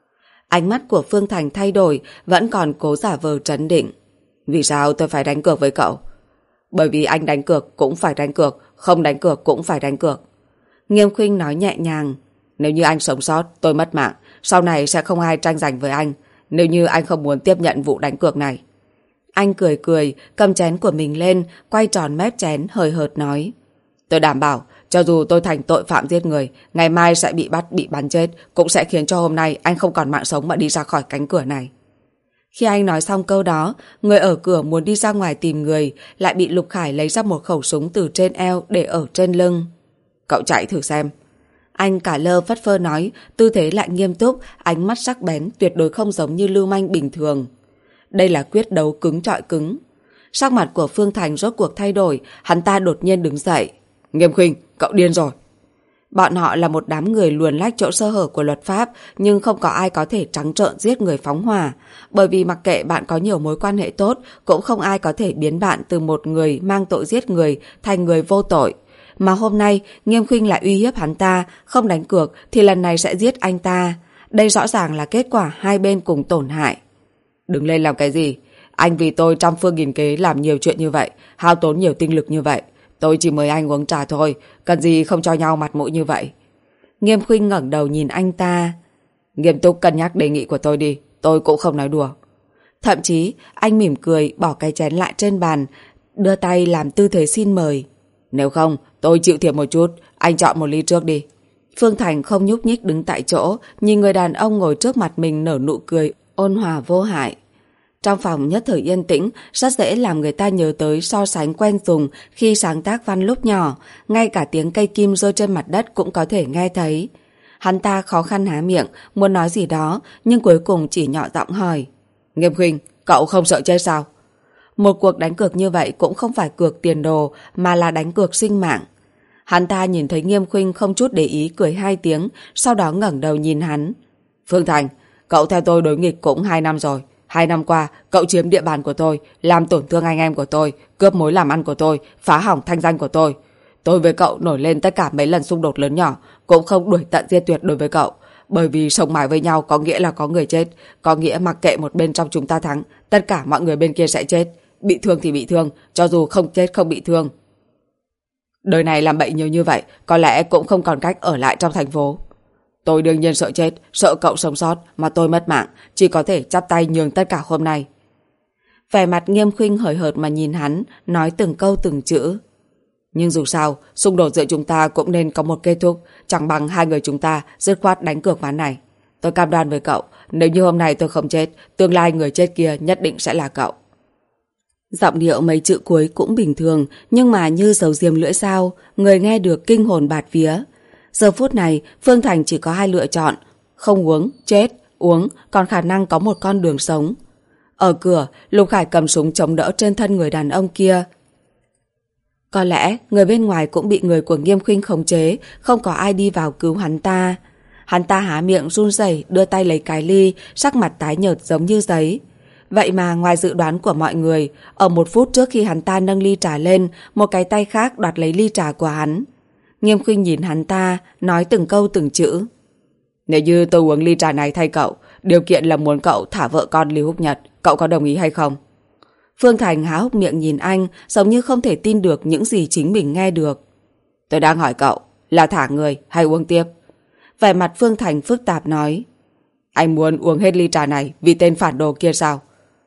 Speaker 1: Ánh mắt của Phương Thành thay đổi, vẫn còn cố giả vờ trấn định.
Speaker 2: Vì sao tôi phải đánh cược với cậu? Bởi vì anh đánh cược cũng phải đánh cược, không đánh cược cũng phải đánh cược.
Speaker 1: Nghiêm Khuynh nói nhẹ nhàng.
Speaker 2: Nếu như anh sống sót, tôi mất mạng, sau này sẽ không ai tranh giành với anh. Nếu như anh không muốn tiếp nhận vụ đánh cược này.
Speaker 1: Anh cười cười, cầm chén của mình lên, quay tròn mép chén, hời hợt nói.
Speaker 2: Tôi đảm bảo, cho dù tôi thành tội phạm giết người, ngày mai sẽ bị bắt, bị bắn chết, cũng sẽ khiến cho hôm nay anh không còn mạng sống mà đi ra khỏi cánh cửa này.
Speaker 1: Khi anh nói xong câu đó, người ở cửa muốn đi ra ngoài tìm người, lại bị Lục Khải lấy ra một khẩu súng từ trên eo để ở trên lưng.
Speaker 2: Cậu chạy thử xem.
Speaker 1: Anh cả lơ phất phơ nói, tư thế lại nghiêm túc, ánh mắt sắc bén, tuyệt đối không giống như lưu manh bình thường. Đây là quyết đấu cứng chọi cứng. Sắc mặt của Phương Thành rốt cuộc thay đổi, hắn ta đột nhiên đứng dậy.
Speaker 2: Nghiêm Khuynh, cậu điên rồi.
Speaker 1: Bọn họ là một đám người luồn lách chỗ sơ hở của luật pháp, nhưng không có ai có thể trắng trợn giết người phóng hỏa. Bởi vì mặc kệ bạn có nhiều mối quan hệ tốt, cũng không ai có thể biến bạn từ một người mang tội giết người thành người vô tội. Mà hôm nay, Nghiêm Khuynh lại uy hiếp hắn ta, không đánh cược thì lần này sẽ giết anh ta. Đây rõ ràng là kết quả hai bên cùng tổn hại.
Speaker 2: Đừng lên làm cái gì. Anh vì tôi trăm phương nghìn kế làm nhiều chuyện như vậy, hao tốn nhiều tinh lực như vậy. Tôi chỉ mời anh uống trà thôi, cần gì không cho nhau mặt mũi như vậy.
Speaker 1: Nghiêm Khuynh ngẩng đầu nhìn anh ta.
Speaker 2: Nghiêm túc cân nhắc đề nghị của tôi đi, tôi cũng không nói đùa.
Speaker 1: Thậm chí, anh mỉm cười, bỏ cái chén lại trên bàn, đưa tay làm tư thế xin mời.
Speaker 2: Nếu không, tôi chịu thiệt một chút, anh chọn một ly trước đi.
Speaker 1: Phương Thành không nhúc nhích đứng tại chỗ, nhìn người đàn ông ngồi trước mặt mình nở nụ cười, ôn hòa vô hại. Trong phòng nhất thời yên tĩnh, rất dễ làm người ta nhớ tới so sánh quen dùng khi sáng tác văn lúc nhỏ, ngay cả tiếng cây kim rơi trên mặt đất cũng có thể nghe thấy. Hắn ta khó khăn há miệng, muốn nói gì đó, nhưng cuối cùng chỉ nhỏ giọng hỏi.
Speaker 2: Nghiêm Khuynh, cậu không sợ chết sao?
Speaker 1: Một cuộc đánh cược như vậy cũng không phải cược tiền đồ, mà là đánh cược sinh mạng. Hắn ta nhìn thấy Nghiêm Khuynh không chút để ý cười hai tiếng, sau đó ngẩng đầu nhìn hắn.
Speaker 2: Phương Thành, cậu theo tôi đối nghịch cũng hai năm rồi. Hai năm qua, cậu chiếm địa bàn của tôi, làm tổn thương anh em của tôi, cướp mối làm ăn của tôi, phá hỏng thanh danh của tôi. Tôi với cậu nổi lên tất cả mấy lần xung đột lớn nhỏ, cũng không đuổi tận giết tuyệt đối với cậu. Bởi vì sống mãi với nhau có nghĩa là có người chết, có nghĩa mặc kệ một bên trong chúng ta thắng, tất cả mọi người bên kia sẽ chết. Bị thương thì bị thương, cho dù không chết không bị thương. Đời này làm bậy nhiều như vậy, có lẽ cũng không còn cách ở lại trong thành phố. Tôi đương nhiên sợ chết, sợ cậu sống sót mà tôi mất mạng, chỉ có thể chắp tay nhường tất cả hôm nay.
Speaker 1: Vẻ mặt Nghiêm Khuynh hời hợt mà nhìn hắn, nói từng câu từng chữ.
Speaker 2: Nhưng dù sao, xung đột giữa chúng ta cũng nên có một kết thúc, chẳng bằng hai người chúng ta dứt khoát đánh cược ván này. Tôi cam đoan với cậu, nếu như hôm nay tôi không chết, tương lai người chết kia nhất định sẽ là cậu.
Speaker 1: Giọng điệu mấy chữ cuối cũng bình thường, nhưng mà như dầu diềm lưỡi dao, người nghe được kinh hồn bạt vía. Giờ phút này, Phương Thành chỉ có hai lựa chọn, không uống, chết, uống, còn khả năng có một con đường sống. Ở cửa, Lục Khải cầm súng chống đỡ trên thân người đàn ông kia. Có lẽ người bên ngoài cũng bị người của Nghiêm Khuynh khống chế, không có ai đi vào cứu hắn ta. Hắn ta há miệng run rẩy đưa tay lấy cái ly, sắc mặt tái nhợt giống như giấy. Vậy mà ngoài dự đoán của mọi người, ở một phút trước khi hắn ta nâng ly trà lên, một cái tay khác đoạt lấy ly trà của hắn. Nghiêm Khuynh nhìn hắn ta, nói từng câu từng chữ.
Speaker 2: Nếu như tôi uống ly trà này thay cậu, điều kiện là muốn cậu thả vợ con Lý Húc Nhật, cậu có đồng ý hay không?
Speaker 1: Phương Thành há hốc miệng nhìn anh, giống như không thể tin được những gì chính mình nghe được.
Speaker 2: Tôi đang hỏi cậu, là thả người hay uống tiếp?
Speaker 1: Vẻ mặt Phương Thành phức tạp nói.
Speaker 2: Anh muốn uống hết ly trà này vì tên phản đồ kia sao?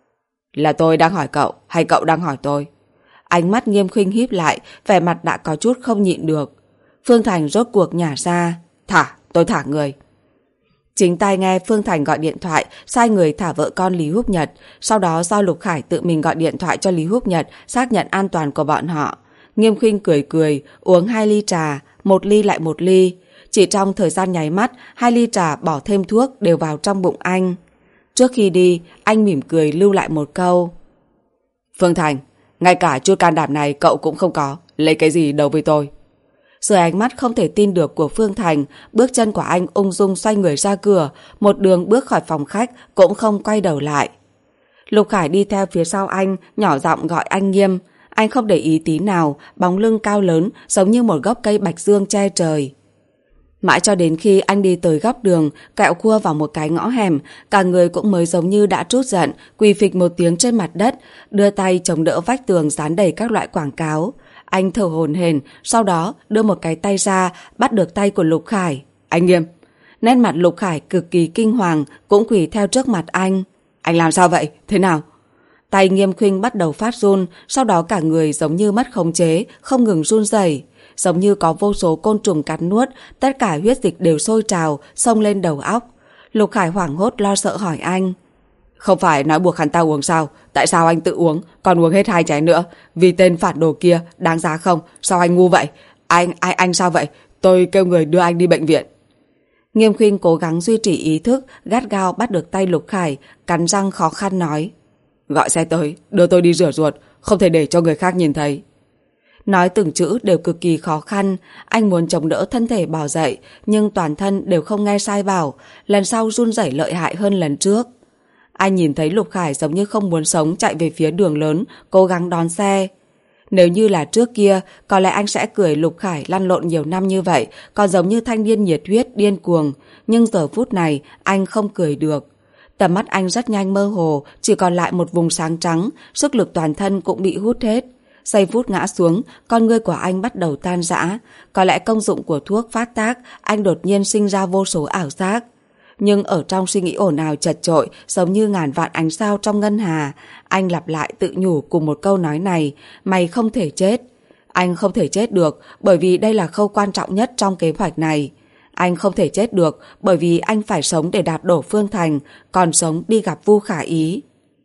Speaker 2: Là tôi đang hỏi cậu hay cậu đang hỏi tôi?
Speaker 1: Ánh mắt Nghiêm Khuynh híp lại, vẻ mặt đã có chút không nhịn được. Phương Thành rốt cuộc nhả ra.
Speaker 2: Thả, tôi thả người.
Speaker 1: Chính tai nghe Phương Thành gọi điện thoại sai người thả vợ con Lý Húc Nhật, sau đó do Lục Khải tự mình gọi điện thoại cho Lý Húc Nhật xác nhận an toàn của bọn họ. Nghiêm Khuynh cười cười, uống hai ly trà, một ly lại một ly. Chỉ trong thời gian nháy mắt, hai ly trà bỏ thêm thuốc đều vào trong bụng anh. Trước khi đi, anh mỉm cười lưu lại một câu.
Speaker 2: Phương Thành, ngay cả chút can đảm này cậu cũng không có, lấy cái gì đấu với tôi?
Speaker 1: Dưới ánh mắt không thể tin được của Phương Thành, bước chân của anh ung dung xoay người ra cửa, một đường bước khỏi phòng khách cũng không quay đầu lại. Lục Khải đi theo phía sau anh, nhỏ giọng gọi anh Nghiêm. Anh không để ý tí nào, bóng lưng cao lớn giống như một gốc cây bạch dương che trời. Mãi cho đến khi anh đi tới góc đường, kẹo cua vào một cái ngõ hẻm, cả người cũng mới giống như đã trút giận, quỳ phịch một tiếng trên mặt đất, đưa tay chống đỡ vách tường dán đầy các loại quảng cáo. Anh thở hổn hển, sau đó đưa một cái tay ra, bắt được tay của Lục Khải.
Speaker 2: Anh Nghiêm.
Speaker 1: Nét mặt Lục Khải cực kỳ kinh hoàng, cũng quỳ theo trước mặt anh.
Speaker 2: Anh làm sao vậy? Thế nào?
Speaker 1: Tay Nghiêm Khuynh bắt đầu phát run, sau đó cả người giống như mất khống chế, không ngừng run rẩy, giống như có vô số côn trùng cắn nuốt, tất cả huyết dịch đều sôi trào, xông lên đầu óc. Lục Khải hoảng hốt lo sợ hỏi anh.
Speaker 2: Không phải nói buộc hắn ta uống sao? Tại sao anh tự uống, còn uống hết hai chén nữa? Vì tên phản đồ kia, đáng giá không? Sao anh ngu vậy? Anh, anh, anh sao vậy? Tôi kêu người đưa anh đi bệnh viện.
Speaker 1: Nghiêm Khuynh cố gắng duy trì ý thức, gắt gao bắt được tay Lục Khải, cắn răng khó khăn nói.
Speaker 2: Gọi xe tới, đưa tôi đi rửa ruột, không thể để cho người khác nhìn thấy.
Speaker 1: Nói từng chữ đều cực kỳ khó khăn, anh muốn chống đỡ thân thể bò dậy, nhưng toàn thân đều không nghe sai bảo, lần sau run rẩy lợi hại hơn lần trước. Anh nhìn thấy Lục Khải giống như không muốn sống chạy về phía đường lớn, cố gắng đón xe. Nếu như là trước kia, có lẽ anh sẽ cười Lục Khải lăn lộn nhiều năm như vậy, còn giống như thanh niên nhiệt huyết, điên cuồng. Nhưng giờ phút này, anh không cười được. Tầm mắt anh rất nhanh mơ hồ, chỉ còn lại một vùng sáng trắng, sức lực toàn thân cũng bị hút hết. Giây phút ngã xuống, con ngươi của anh bắt đầu tan rã. Có lẽ công dụng của thuốc phát tác, anh đột nhiên sinh ra vô số ảo giác. Nhưng ở trong suy nghĩ ồn ào chật chội, giống như ngàn vạn ánh sao trong ngân hà, anh lặp lại tự nhủ cùng một câu nói này, mày không thể chết. Anh không thể chết được, bởi vì đây là khâu quan trọng nhất trong kế hoạch này. Anh không thể chết được, bởi vì anh phải sống để đạp đổ Phương Thành, còn sống đi gặp Vu Khả Ý.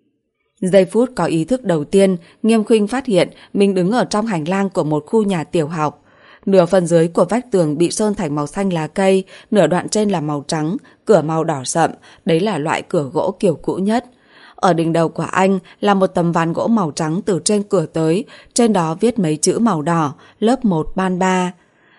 Speaker 1: Giây phút có ý thức đầu tiên, Nghiêm Khuynh phát hiện mình đứng ở trong hành lang của một khu nhà tiểu học. Nửa phần dưới của vách tường bị sơn thành màu xanh lá cây, nửa đoạn trên là màu trắng, cửa màu đỏ sậm, đấy là loại cửa gỗ kiểu cũ nhất. Ở đỉnh đầu của anh là một tấm ván gỗ màu trắng từ trên cửa tới, trên đó viết mấy chữ màu đỏ, lớp một ban ba.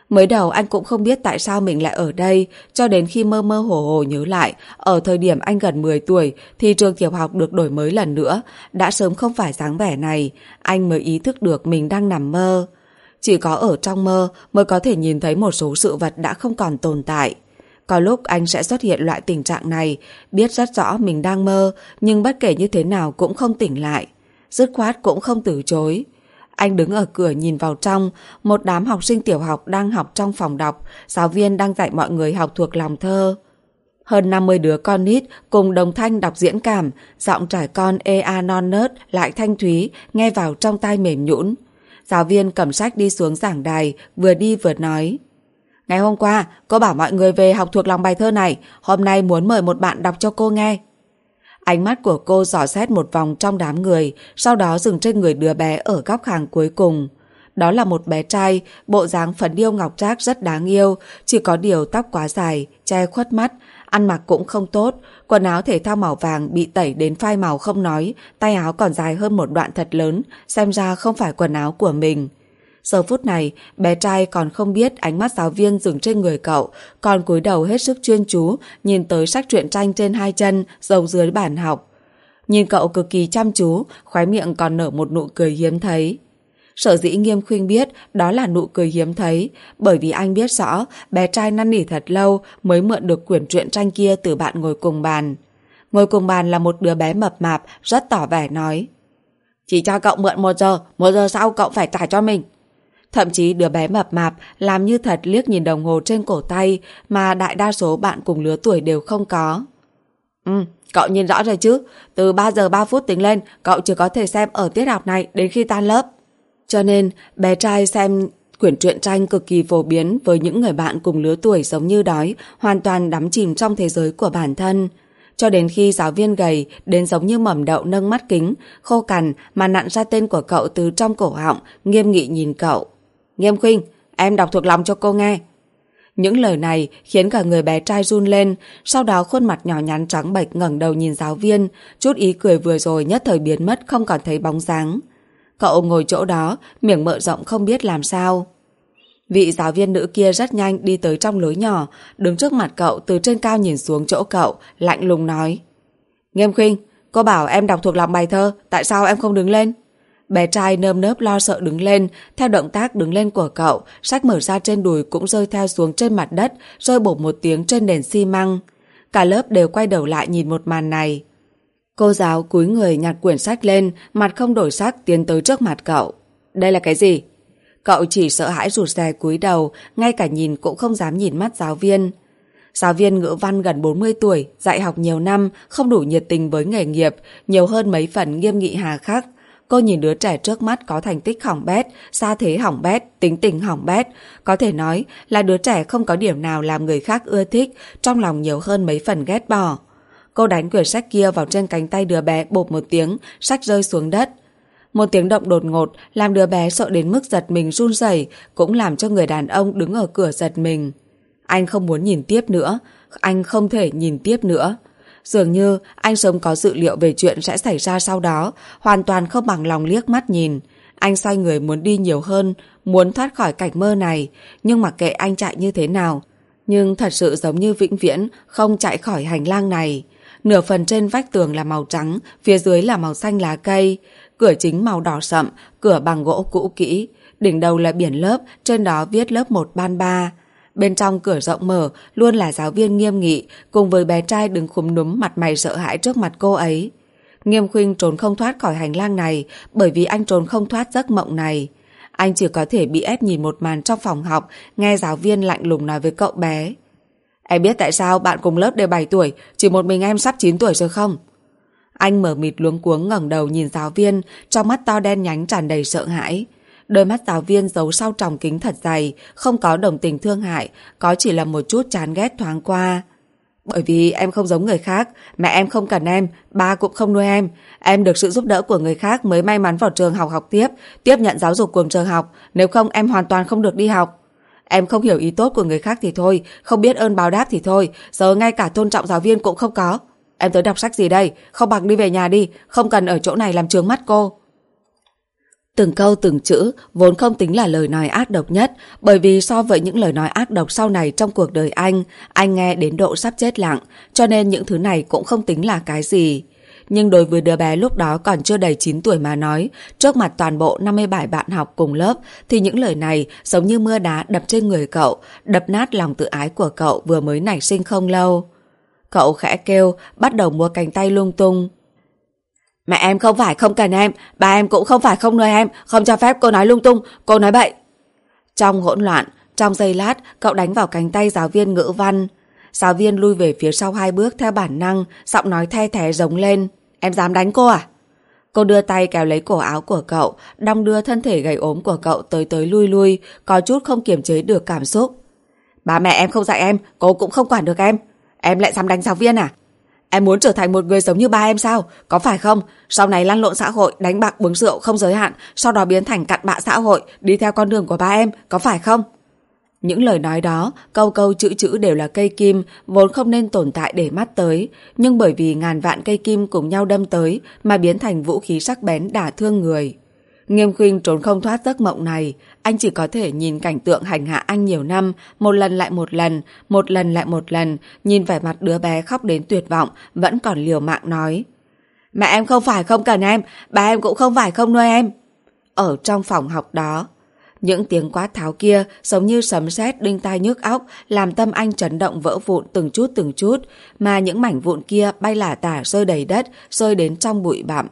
Speaker 1: Mới đầu anh cũng không biết tại sao mình lại ở đây, cho đến khi mơ mơ hồ hồ nhớ lại, ở thời điểm anh gần mười tuổi thì trường tiểu học được đổi mới lần nữa, đã sớm không phải dáng vẻ này, anh mới ý thức được mình đang nằm mơ. Chỉ có ở trong mơ mới có thể nhìn thấy một số sự vật đã không còn tồn tại. Có lúc anh sẽ xuất hiện loại tình trạng này, biết rất rõ mình đang mơ, nhưng bất kể như thế nào cũng không tỉnh lại. Dứt khoát cũng không từ chối. Anh đứng ở cửa nhìn vào trong, một đám học sinh tiểu học đang học trong phòng đọc, giáo viên đang dạy mọi người học thuộc lòng thơ. Hơn năm mươi đứa con nít cùng đồng thanh đọc diễn cảm, giọng trẻ con ê a non nớt lại thanh thúy, nghe vào trong tai mềm nhũn. Giáo viên cầm sách đi xuống giảng đài, vừa đi vừa nói. Ngày hôm qua, cô bảo mọi người về học thuộc lòng bài thơ này, hôm nay muốn mời một bạn đọc cho cô nghe. Ánh mắt của cô dò xét một vòng trong đám người, sau đó dừng trên người đứa bé ở góc hàng cuối cùng. Đó là một bé trai, bộ dáng phấn điêu ngọc trác rất đáng yêu, chỉ có điều tóc quá dài, che khuất mắt, ăn mặc cũng không tốt, quần áo thể thao màu vàng bị tẩy đến phai màu không nói, tay áo còn dài hơn một đoạn thật lớn, xem ra không phải quần áo của mình. Giờ phút này, bé trai còn không biết ánh mắt giáo viên dừng trên người cậu, còn cúi đầu hết sức chuyên chú, nhìn tới sách truyện tranh trên hai chân, giấu dưới bàn học. Nhìn cậu cực kỳ chăm chú, khóe miệng còn nở một nụ cười hiếm thấy. Sở dĩ Nghiêm Khuynh biết đó là nụ cười hiếm thấy, bởi vì anh biết rõ bé trai năn nỉ thật lâu mới mượn được quyển truyện tranh kia từ bạn ngồi cùng bàn. Ngồi cùng bàn là một đứa bé mập mạp, rất tỏ vẻ nói. Chỉ cho cậu mượn một giờ, một giờ sau cậu phải trả cho mình. Thậm chí đứa bé mập mạp làm như thật liếc nhìn đồng hồ trên cổ tay mà đại đa số bạn cùng lứa tuổi đều không có. Ừ, cậu nhìn rõ rồi chứ, từ ba giờ ba phút tính lên, cậu chỉ có thể xem ở tiết học này đến khi tan lớp. Cho nên, bé trai xem quyển truyện tranh cực kỳ phổ biến với những người bạn cùng lứa tuổi giống như đói, hoàn toàn đắm chìm trong thế giới của bản thân. Cho đến khi giáo viên gầy đến giống như mầm đậu nâng mắt kính, khô cằn mà nặn ra tên của cậu từ trong cổ họng, nghiêm nghị nhìn cậu. Nghiêm Khuynh, em đọc thuộc lòng cho cô nghe. Những lời này khiến cả người bé trai run lên, sau đó khuôn mặt nhỏ nhắn trắng bệch ngẩng đầu nhìn giáo viên, chút ý cười vừa rồi nhất thời biến mất không còn thấy bóng dáng. Cậu ngồi chỗ đó, miệng mở rộng không biết làm sao. Vị giáo viên nữ kia rất nhanh đi tới trong lối nhỏ, đứng trước mặt cậu từ trên cao nhìn xuống chỗ cậu, lạnh lùng nói. Nghiêm Khuynh, cô bảo em đọc thuộc lòng bài thơ, tại sao em không đứng lên? Bé trai nơm nớp lo sợ đứng lên, theo động tác đứng lên của cậu, sách mở ra trên đùi cũng rơi theo xuống trên mặt đất, rơi bổ một tiếng trên nền xi măng. Cả lớp đều quay đầu lại nhìn một màn này. Cô giáo cúi người nhặt quyển sách lên, mặt không đổi sắc tiến tới trước mặt cậu. Đây là cái gì? Cậu chỉ sợ hãi rụt rè cúi đầu, ngay cả nhìn cũng không dám nhìn mắt giáo viên. Giáo viên ngữ văn gần bốn mươi tuổi, dạy học nhiều năm, không đủ nhiệt tình với nghề nghiệp, nhiều hơn mấy phần nghiêm nghị hà khắc. Cô nhìn đứa trẻ trước mắt có thành tích hỏng bét, gia thế hỏng bét, tính tình hỏng bét. Có thể nói là đứa trẻ không có điểm nào làm người khác ưa thích, trong lòng nhiều hơn mấy phần ghét bỏ. Cô đánh quyển sách kia vào trên cánh tay đứa bé, bộp một tiếng, sách rơi xuống đất. Một tiếng động đột ngột làm đứa bé sợ đến mức giật mình run rẩy, cũng làm cho người đàn ông đứng ở cửa giật mình. Anh không muốn nhìn tiếp nữa, anh không thể nhìn tiếp nữa. Dường như anh sớm có dự liệu về chuyện sẽ xảy ra sau đó, hoàn toàn không bằng lòng liếc mắt nhìn. Anh xoay người muốn đi nhiều hơn, muốn thoát khỏi cảnh mơ này, nhưng mặc kệ anh chạy như thế nào, nhưng thật sự giống như vĩnh viễn không chạy khỏi hành lang này. Nửa phần trên vách tường là màu trắng, phía dưới là màu xanh lá cây, cửa chính màu đỏ sậm, cửa bằng gỗ cũ kỹ, đỉnh đầu là biển lớp, trên đó viết lớp một ban ba. Bên trong cửa rộng mở luôn là giáo viên nghiêm nghị, cùng với bé trai đứng khúm núm mặt mày sợ hãi trước mặt cô ấy. Nghiêm Khuynh trốn không thoát khỏi hành lang này, bởi vì anh trốn không thoát giấc mộng này. Anh chỉ có thể bị ép nhìn một màn trong phòng học, nghe giáo viên lạnh lùng nói với cậu bé. Em biết tại sao bạn cùng lớp đều bảy tuổi, chỉ một mình em sắp chín tuổi rồi không? Anh mở mịt luống cuống ngẩng đầu nhìn giáo viên, trong mắt to đen nhánh tràn đầy sợ hãi. Đôi mắt giáo viên giấu sau tròng kính thật dày, không có đồng tình thương hại, có chỉ là một chút chán ghét thoáng qua. Bởi vì em không giống người khác, mẹ em không cần em, ba cũng không nuôi em. Em được sự giúp đỡ của người khác mới may mắn vào trường học học tiếp, tiếp nhận giáo dục của trường học, nếu không em hoàn toàn không được đi học. Em không hiểu ý tốt của người khác thì thôi, không biết ơn báo đáp thì thôi, giờ ngay cả tôn trọng giáo viên cũng không có. Em tới đọc sách gì đây, không bằng đi về nhà đi, không cần ở chỗ này làm chướng mắt cô. Từng câu từng chữ vốn không tính là lời nói ác độc nhất, bởi vì so với những lời nói ác độc sau này trong cuộc đời anh, anh nghe đến độ sắp chết lặng, cho nên những thứ này cũng không tính là cái gì. Nhưng đối với đứa bé lúc đó còn chưa đầy chín tuổi mà nói, trước mặt toàn bộ năm mươi bảy bạn học cùng lớp, thì những lời này giống như mưa đá đập trên người cậu, đập nát lòng tự ái của cậu vừa mới nảy sinh không lâu. Cậu khẽ kêu, bắt đầu múa cánh tay lung tung. Mẹ em không phải không cần em, ba em cũng không phải không nuôi em, không cho phép cô nói lung tung, cô nói bậy. Trong hỗn loạn, trong giây lát, cậu đánh vào cánh tay giáo viên ngữ văn. Giáo viên lui về phía sau hai bước theo bản năng, giọng nói the thé giống lên. Em dám đánh cô à? Cô đưa tay kéo lấy cổ áo của cậu, đong đưa thân thể gầy ốm của cậu tới tới lui lui, có chút không kiềm chế được cảm xúc. Ba mẹ em không dạy em, cô cũng không quản được em. Em lại dám đánh giáo viên à? Em muốn trở thành một người giống như ba em sao? Có phải không? Sau này lăn lộn xã hội, đánh bạc uống rượu không giới hạn, sau đó biến thành cặn bạ xã hội, đi theo con đường của ba em, có phải không? Những lời nói đó, câu câu chữ chữ đều là cây kim, vốn không nên tồn tại để mắt tới, nhưng bởi vì ngàn vạn cây kim cùng nhau đâm tới mà biến thành vũ khí sắc bén đả thương người. Nghiêm Khuynh trốn không thoát giấc mộng này, anh chỉ có thể nhìn cảnh tượng hành hạ anh nhiều năm, một lần lại một lần, một lần lại một lần, nhìn vẻ mặt đứa bé khóc đến tuyệt vọng, vẫn còn liều mạng nói. Mẹ em không phải không cần em, ba em cũng không phải không nuôi em. Ở trong phòng học đó, những tiếng quát tháo kia giống như sấm sét đinh tai nhức óc, làm tâm anh chấn động vỡ vụn từng chút từng chút, mà những mảnh vụn kia bay lả tả rơi đầy đất, rơi đến trong bụi bặm.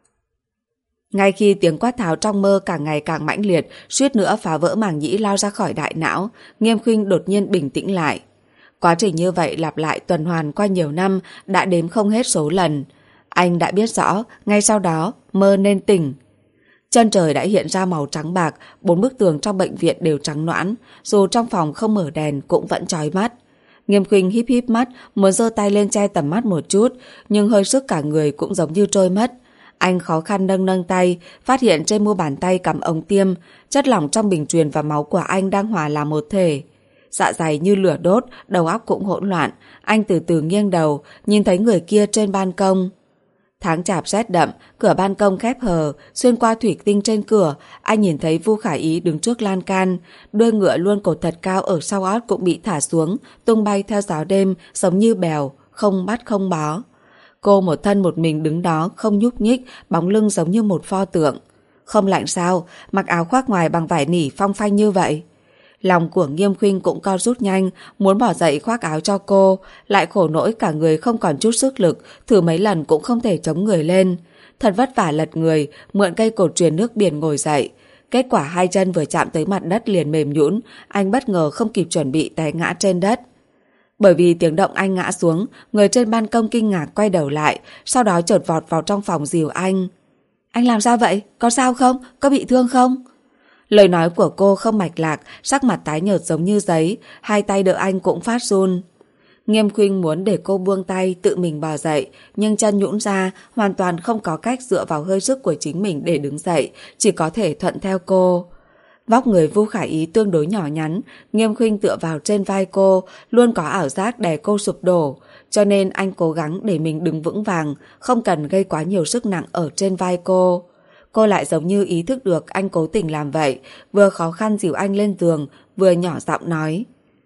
Speaker 1: Ngay khi tiếng quát tháo trong mơ càng ngày càng mãnh liệt, suýt nữa phá vỡ màng nhĩ lao ra khỏi đại não, Nghiêm Khuynh đột nhiên bình tĩnh lại. Quá trình như vậy lặp lại tuần hoàn qua nhiều năm, đã đếm không hết số lần. Anh đã biết rõ, ngay sau đó, mơ nên tỉnh. Chân trời đã hiện ra màu trắng bạc, bốn bức tường trong bệnh viện đều trắng nõn, dù trong phòng không mở đèn cũng vẫn chói mắt. Nghiêm Khuynh híp híp mắt, muốn giơ tay lên che tầm mắt một chút, nhưng hơi sức cả người cũng giống như trôi mất. Anh khó khăn nâng nâng tay, phát hiện trên mu bàn tay cắm ống tiêm, chất lỏng trong bình truyền và máu của anh đang hòa làm một thể. Dạ dày như lửa đốt, đầu óc cũng hỗn loạn, anh từ từ nghiêng đầu, nhìn thấy người kia trên ban công. Tháng chạp rét đậm, cửa ban công khép hờ, xuyên qua thủy tinh trên cửa, anh nhìn thấy Vu Khả Ý đứng trước lan can, đuôi ngựa luôn cột thật cao ở sau ót cũng bị thả xuống, tung bay theo gió đêm, giống như bèo, không bắt không bó. Cô một thân một mình đứng đó, không nhúc nhích, bóng lưng giống như một pho tượng. Không lạnh sao, mặc áo khoác ngoài bằng vải nỉ phong phanh như vậy. Lòng của Nghiêm Khuynh cũng co rút nhanh, muốn bỏ dậy khoác áo cho cô, lại khổ nỗi cả người không còn chút sức lực, thử mấy lần cũng không thể chống người lên. Thật vất vả lật người, mượn cây cột truyền nước biển ngồi dậy. Kết quả hai chân vừa chạm tới mặt đất liền mềm nhũn, anh bất ngờ không kịp chuẩn bị té ngã trên đất. Bởi vì tiếng động anh ngã xuống, người trên ban công kinh ngạc quay đầu lại, sau đó chợt vọt vào trong phòng dìu anh. Anh làm sao vậy? Có sao không? Có bị thương không? Lời nói của cô không mạch lạc, sắc mặt tái nhợt giống như giấy, hai tay đỡ anh cũng phát run. Nghiêm Khuynh muốn để cô buông tay tự mình bò dậy, nhưng chân nhũn ra, hoàn toàn không có cách dựa vào hơi sức của chính mình để đứng dậy, chỉ có thể thuận theo cô. Vóc người Vu Khả Ý tương đối nhỏ nhắn, Nghiêm Khuynh tựa vào trên vai cô, luôn có ảo giác đè cô sụp đổ, cho nên anh cố gắng để mình đứng vững vàng, không cần gây quá nhiều sức nặng ở trên vai cô. Cô lại giống như ý thức được anh cố tình làm vậy, vừa khó khăn dìu anh lên giường, vừa nhỏ giọng nói.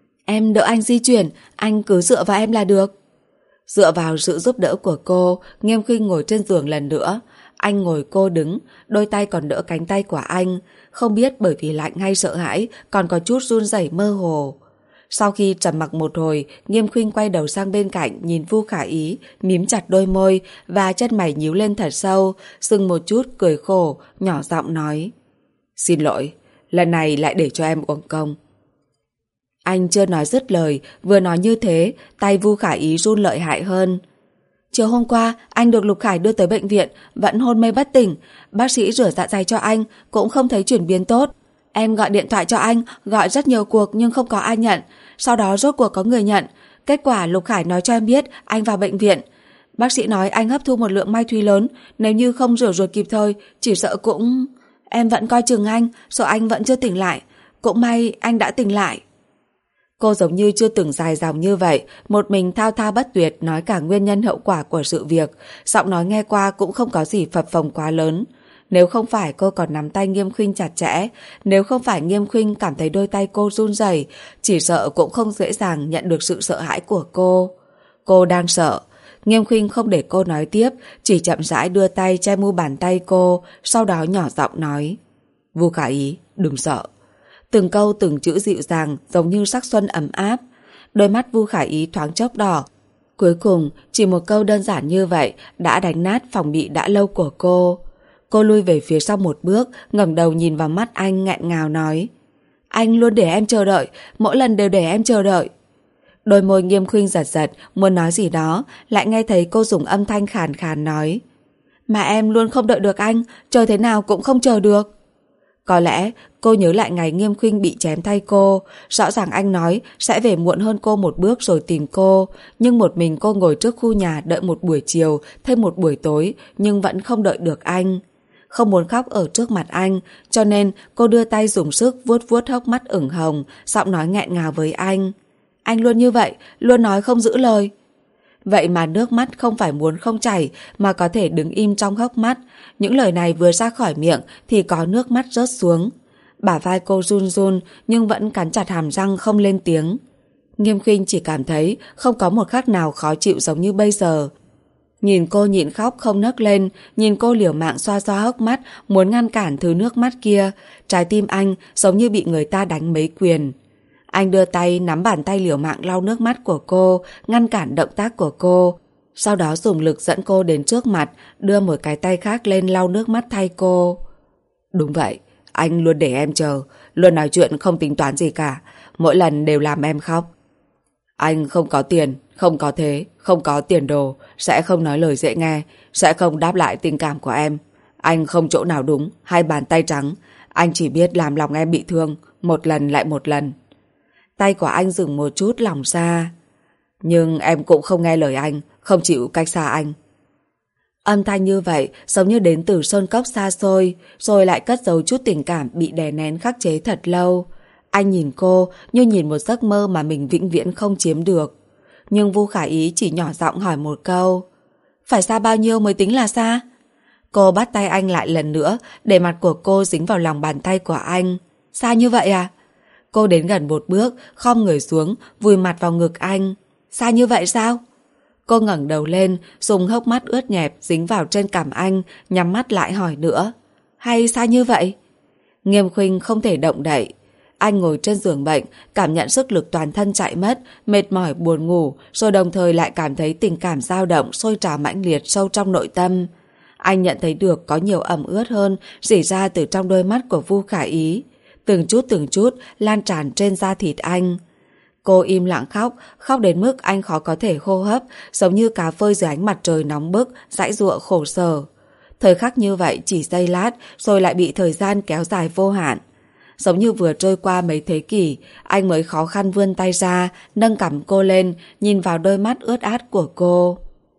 Speaker 1: Em đỡ anh di chuyển, anh cứ dựa vào em là được. Dựa vào sự giúp đỡ của cô, Nghiêm Khuynh ngồi trên giường lần nữa. Anh ngồi cô đứng, đôi tay còn đỡ cánh tay của anh, không biết bởi vì lạnh hay sợ hãi, còn có chút run rẩy mơ hồ. Sau khi trầm mặc một hồi, Nghiêm Khuynh quay đầu sang bên cạnh nhìn Vu Khả Ý, mím chặt đôi môi và chân mày nhíu lên thật sâu, dừng một chút cười khổ, nhỏ giọng nói. Xin lỗi, lần này lại để cho em uổng công. Anh chưa nói dứt lời, vừa nói như thế, tay Vu Khả Ý run lợi hại hơn. Chiều hôm qua, anh được Lục Khải đưa tới bệnh viện, vẫn hôn mê bất tỉnh. Bác sĩ rửa dạ dày cho anh, cũng không thấy chuyển biến tốt. Em gọi điện thoại cho anh, gọi rất nhiều cuộc nhưng không có ai nhận. Sau đó rốt cuộc có người nhận. Kết quả Lục Khải nói cho em biết anh vào bệnh viện. Bác sĩ nói anh hấp thu một lượng mai thúy lớn, nếu như không rửa ruột kịp thời, chỉ sợ cũng... Em vẫn coi chừng anh, sợ anh vẫn chưa tỉnh lại. Cũng may anh đã tỉnh lại. Cô giống như chưa từng dài dòng như vậy, một mình thao thao bất tuyệt nói cả nguyên nhân hậu quả của sự việc, giọng nói nghe qua cũng không có gì phập phồng quá lớn. Nếu không phải cô còn nắm tay Nghiêm Khuynh chặt chẽ, nếu không phải Nghiêm Khuynh cảm thấy đôi tay cô run rẩy, chỉ sợ cũng không dễ dàng nhận được sự sợ hãi của cô. Cô đang sợ. Nghiêm Khuynh không để cô nói tiếp, chỉ chậm rãi đưa tay che mu bàn tay cô, sau đó nhỏ giọng nói: Vu Khả Ý, đừng sợ. Từng câu từng chữ dịu dàng, giống như sắc xuân ấm áp. Đôi mắt Vu Khả Ý thoáng chốc đỏ. Cuối cùng, chỉ một câu đơn giản như vậy đã đánh nát phòng bị đã lâu của cô. Cô lui về phía sau một bước, ngẩng đầu nhìn vào mắt anh nghẹn ngào nói: Anh luôn để em chờ đợi, mỗi lần đều để em chờ đợi. Đôi môi Nghiêm Khuynh giật giật, muốn nói gì đó, lại nghe thấy cô dùng âm thanh khàn khàn nói: Mà em luôn không đợi được anh, chờ thế nào cũng không chờ được. Có lẽ cô nhớ lại ngày Nghiêm Khuynh bị chém tay cô. Rõ ràng anh nói sẽ về muộn hơn cô một bước rồi tìm cô, nhưng một mình cô ngồi trước khu nhà đợi một buổi chiều, thêm một buổi tối, nhưng vẫn không đợi được anh. Không muốn khóc ở trước mặt anh, cho nên cô đưa tay dùng sức vuốt vuốt hốc mắt ửng hồng, giọng nói nghẹn ngào với anh: Anh luôn như vậy, luôn nói không giữ lời. Vậy mà nước mắt không phải muốn không chảy, mà có thể đứng im trong hốc mắt. Những lời này vừa ra khỏi miệng thì có nước mắt rớt xuống. Bả vai cô run run nhưng vẫn cắn chặt hàm răng không lên tiếng. Nghiêm Khuynh chỉ cảm thấy không có một khắc nào khó chịu giống như bây giờ. Nhìn cô nhịn khóc không nấc lên, nhìn cô liều mạng xoa xoa hốc mắt, muốn ngăn cản thứ nước mắt kia. Trái tim anh giống như bị người ta đánh mấy quyền. Anh đưa tay nắm bàn tay liều mạng lau nước mắt của cô, ngăn cản động tác của cô. Sau đó dùng lực dẫn cô đến trước mặt, đưa một cái tay khác lên lau nước mắt thay cô. Đúng vậy, anh luôn để em chờ, luôn nói chuyện không tính toán gì cả, mỗi lần đều làm em khóc. Anh không có tiền, không có thế, không có tiền đồ, sẽ không nói lời dễ nghe, sẽ không đáp lại tình cảm của em. Anh không chỗ nào đúng, hai bàn tay trắng, anh chỉ biết làm lòng em bị thương, một lần lại một lần. Tay của anh dừng một chút lỏng ra. Nhưng em cũng không nghe lời anh, không chịu cách xa anh. Âm thanh như vậy giống như đến từ sơn cốc xa xôi, rồi lại cất giấu chút tình cảm bị đè nén khắc chế thật lâu. Anh nhìn cô như nhìn một giấc mơ mà mình vĩnh viễn không chiếm được. Nhưng Vu Khả Ý chỉ nhỏ giọng hỏi một câu: Phải xa bao nhiêu mới tính là xa? Cô bắt tay anh lại lần nữa, để mặt của cô dính vào lòng bàn tay của anh. Xa như vậy à? Cô đến gần một bước, khom người xuống, vùi mặt vào ngực anh. Xa như vậy sao? Cô ngẩng đầu lên, dùng hốc mắt ướt nhẹp dính vào trên cằm anh, nhắm mắt lại hỏi nữa. Hay xa như vậy? Nghiêm Khuynh không thể động đậy. Anh ngồi trên giường bệnh, cảm nhận sức lực toàn thân chạy mất, mệt mỏi buồn ngủ, rồi đồng thời lại cảm thấy tình cảm dao động sôi trào mãnh liệt sâu trong nội tâm. Anh nhận thấy được có nhiều ẩm ướt hơn rỉ ra từ trong đôi mắt của Vu Khả Ý. Từng chút từng chút lan tràn trên da thịt anh. Cô im lặng khóc, khóc đến mức anh khó có thể hô hấp, giống như cá phơi dưới ánh mặt trời nóng bức, giãy giụa khổ sở. Thời khắc như vậy chỉ giây lát, rồi lại bị thời gian kéo dài vô hạn. Giống như vừa trôi qua mấy thế kỷ, anh mới khó khăn vươn tay ra, nâng cằm cô lên, nhìn vào đôi mắt ướt át của cô.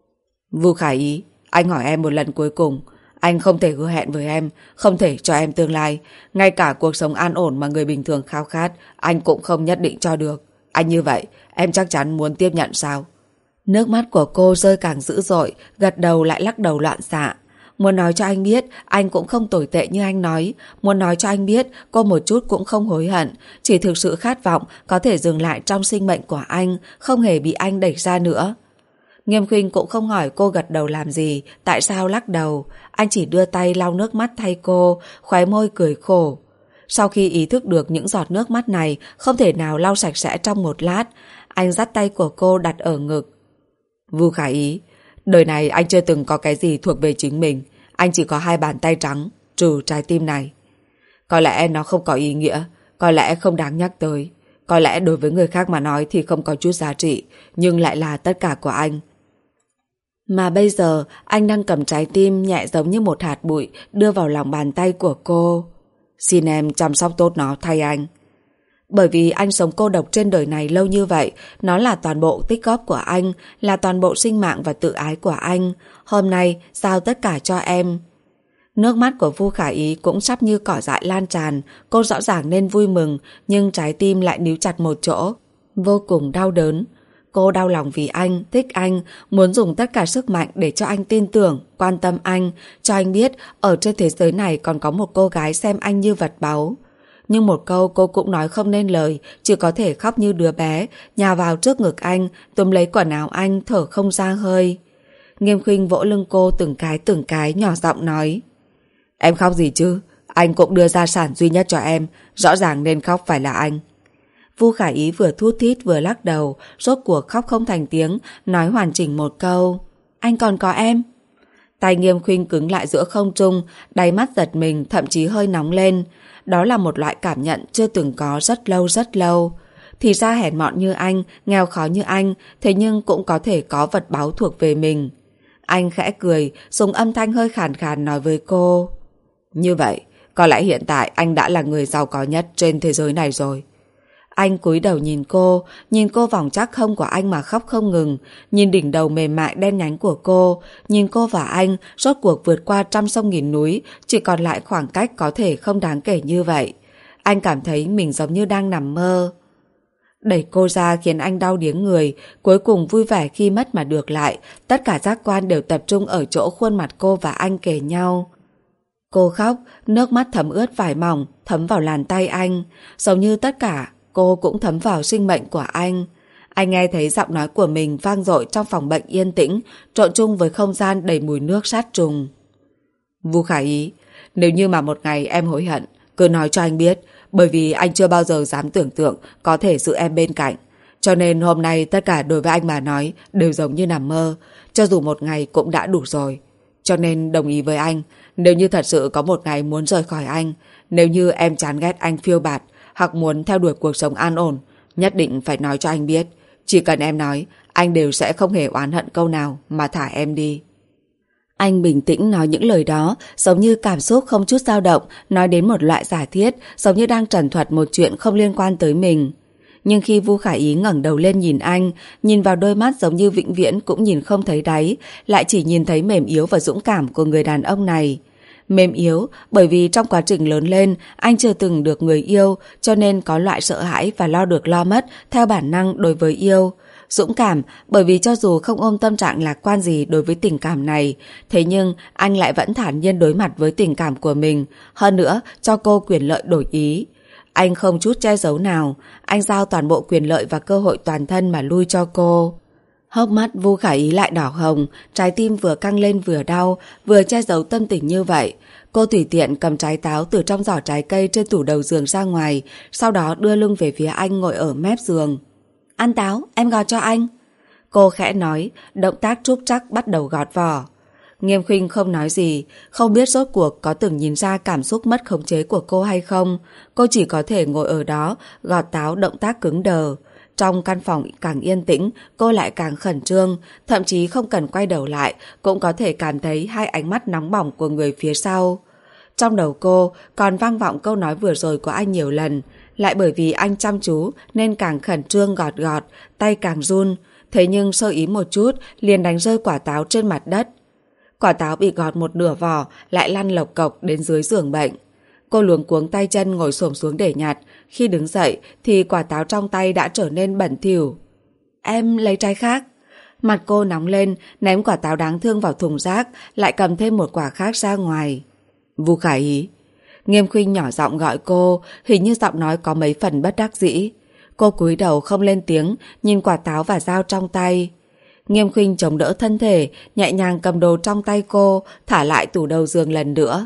Speaker 1: Vu Khả Ý, anh hỏi em một lần cuối cùng. Anh không thể hứa hẹn với em, không thể cho em tương lai. Ngay cả cuộc sống an ổn mà người bình thường khao khát, anh cũng không nhất định cho được. Anh như vậy, em chắc chắn muốn tiếp nhận sao? Nước mắt của cô rơi càng dữ dội, gật đầu lại lắc đầu loạn xạ. Muốn nói cho anh biết, anh cũng không tồi tệ như anh nói. Muốn nói cho anh biết, cô một chút cũng không hối hận. Chỉ thực sự khát vọng có thể dừng lại trong sinh mệnh của anh, không hề bị anh đẩy ra nữa. Nghiêm Khuynh cũng không hỏi cô gật đầu làm gì, tại sao lắc đầu. Anh chỉ đưa tay lau nước mắt thay cô, khóe môi cười khổ. Sau khi ý thức được những giọt nước mắt này không thể nào lau sạch sẽ trong một lát, anh dắt tay của cô đặt ở ngực. Vu Khả Ý, đời này anh chưa từng có cái gì thuộc về chính mình. Anh chỉ có hai bàn tay trắng, trừ trái tim này. Có lẽ nó không có ý nghĩa, có lẽ không đáng nhắc tới. Có lẽ đối với người khác mà nói thì không có chút giá trị, nhưng lại là tất cả của anh. Mà bây giờ anh đang cầm trái tim nhẹ giống như một hạt bụi đưa vào lòng bàn tay của cô. Xin em chăm sóc tốt nó thay anh. Bởi vì anh sống cô độc trên đời này lâu như vậy, nó là toàn bộ tích góp của anh, là toàn bộ sinh mạng và tự ái của anh. Hôm nay giao tất cả cho em. Nước mắt của Vu Khả Ý cũng sắp như cỏ dại lan tràn. Cô rõ ràng nên vui mừng, nhưng trái tim lại níu chặt một chỗ, vô cùng đau đớn. Cô đau lòng vì anh, thích anh, muốn dùng tất cả sức mạnh để cho anh tin tưởng, quan tâm anh, cho anh biết ở trên thế giới này còn có một cô gái xem anh như vật báu. Nhưng một câu cô cũng nói không nên lời, chỉ có thể khóc như đứa bé, nhào vào trước ngực anh, túm lấy quần áo anh, thở không ra hơi. Nghiêm Khuynh vỗ lưng cô từng cái từng cái, nhỏ giọng nói: Em khóc gì chứ? Anh cũng đưa gia sản duy nhất cho em, rõ ràng nên khóc phải là anh. Vu Khả Ý vừa thút thít vừa lắc đầu, rốt cuộc khóc không thành tiếng, nói hoàn chỉnh một câu: Anh còn có em. Tay Nghiêm Khuynh cứng lại giữa không trung, đáy mắt giật mình, thậm chí hơi nóng lên. Đó là một loại cảm nhận chưa từng có rất lâu rất lâu. Thì ra hèn mọn như anh, nghèo khó như anh, thế nhưng cũng có thể có vật báu thuộc về mình. Anh khẽ cười, dùng âm thanh hơi khàn khàn nói với cô: Như vậy, có lẽ hiện tại anh đã là người giàu có nhất trên thế giới này rồi. Anh cúi đầu nhìn cô, nhìn cô vòng chắc hông của anh mà khóc không ngừng, nhìn đỉnh đầu mềm mại đen nhánh của cô, nhìn cô và anh rốt cuộc vượt qua trăm sông nghìn núi, chỉ còn lại khoảng cách có thể không đáng kể như vậy. Anh cảm thấy mình giống như đang nằm mơ. Đẩy cô ra khiến anh đau điếng người, cuối cùng vui vẻ khi mất mà được lại, tất cả giác quan đều tập trung ở chỗ khuôn mặt cô và anh kề nhau. Cô khóc, nước mắt thấm ướt vải mỏng, thấm vào làn tay anh, giống như tất cả cô cũng thấm vào sinh mệnh của anh. Anh nghe thấy giọng nói của mình vang dội trong phòng bệnh yên tĩnh, trộn chung với không gian đầy mùi nước sát trùng. Vu Khả Ý, nếu như mà một ngày em hối hận, cứ nói cho anh biết, bởi vì anh chưa bao giờ dám tưởng tượng có thể giữ em bên cạnh. Cho nên hôm nay tất cả đối với anh mà nói đều giống như nằm mơ, cho dù một ngày cũng đã đủ rồi. Cho nên đồng ý với anh, nếu như thật sự có một ngày muốn rời khỏi anh, nếu như em chán ghét anh phiêu bạt, hoặc muốn theo đuổi cuộc sống an ổn, nhất định phải nói cho anh biết. Chỉ cần em nói, anh đều sẽ không hề oán hận câu nào mà thả em đi. Anh bình tĩnh nói những lời đó, giống như cảm xúc không chút dao động, nói đến một loại giả thiết, giống như đang trần thuật một chuyện không liên quan tới mình. Nhưng khi Vu Khả Ý ngẩng đầu lên nhìn anh, nhìn vào đôi mắt giống như vĩnh viễn cũng nhìn không thấy đáy, lại chỉ nhìn thấy mềm yếu và dũng cảm của người đàn ông này. Mềm yếu bởi vì trong quá trình lớn lên anh chưa từng được người yêu, cho nên có loại sợ hãi và lo được lo mất theo bản năng đối với yêu. Dũng cảm bởi vì cho dù không ôm tâm trạng lạc quan gì đối với tình cảm này, thế nhưng anh lại vẫn thản nhiên đối mặt với tình cảm của mình, hơn nữa cho cô quyền lợi đổi ý. Anh không chút che giấu nào, anh giao toàn bộ quyền lợi và cơ hội toàn thân mà lui cho cô. Hốc mắt Vu Khả Ý lại đỏ hồng, trái tim vừa căng lên vừa đau, vừa che giấu tâm tình như vậy. Cô tùy tiện cầm trái táo từ trong giỏ trái cây trên tủ đầu giường ra ngoài, sau đó đưa lưng về phía anh ngồi ở mép giường. Ăn táo, em gọt cho anh. Cô khẽ nói, động tác trúc trắc bắt đầu gọt vỏ. Nghiêm Khuynh không nói gì, không biết rốt cuộc có từng nhìn ra cảm xúc mất khống chế của cô hay không. Cô chỉ có thể ngồi ở đó, gọt táo động tác cứng đờ. Trong căn phòng càng yên tĩnh, cô lại càng khẩn trương, thậm chí không cần quay đầu lại, cũng có thể cảm thấy hai ánh mắt nóng bỏng của người phía sau. Trong đầu cô còn vang vọng câu nói vừa rồi của anh nhiều lần, lại bởi vì anh chăm chú nên càng khẩn trương gọt gọt, tay càng run, thế nhưng sơ ý một chút liền đánh rơi quả táo trên mặt đất. Quả táo bị gọt một nửa vỏ lại lăn lộc cộc đến dưới giường bệnh. Cô luống cuống tay chân ngồi xổm xuống để nhặt, khi đứng dậy thì quả táo trong tay đã trở nên bẩn thỉu. Em lấy trái khác. Mặt cô nóng lên, ném quả táo đáng thương vào thùng rác, lại cầm thêm một quả khác ra ngoài. Vu Khả Ý. Nghiêm Khuynh nhỏ giọng gọi cô, hình như giọng nói có mấy phần bất đắc dĩ. Cô cúi đầu không lên tiếng, nhìn quả táo và dao trong tay. Nghiêm Khuynh chống đỡ thân thể, nhẹ nhàng cầm đồ trong tay cô, thả lại tủ đầu giường lần nữa.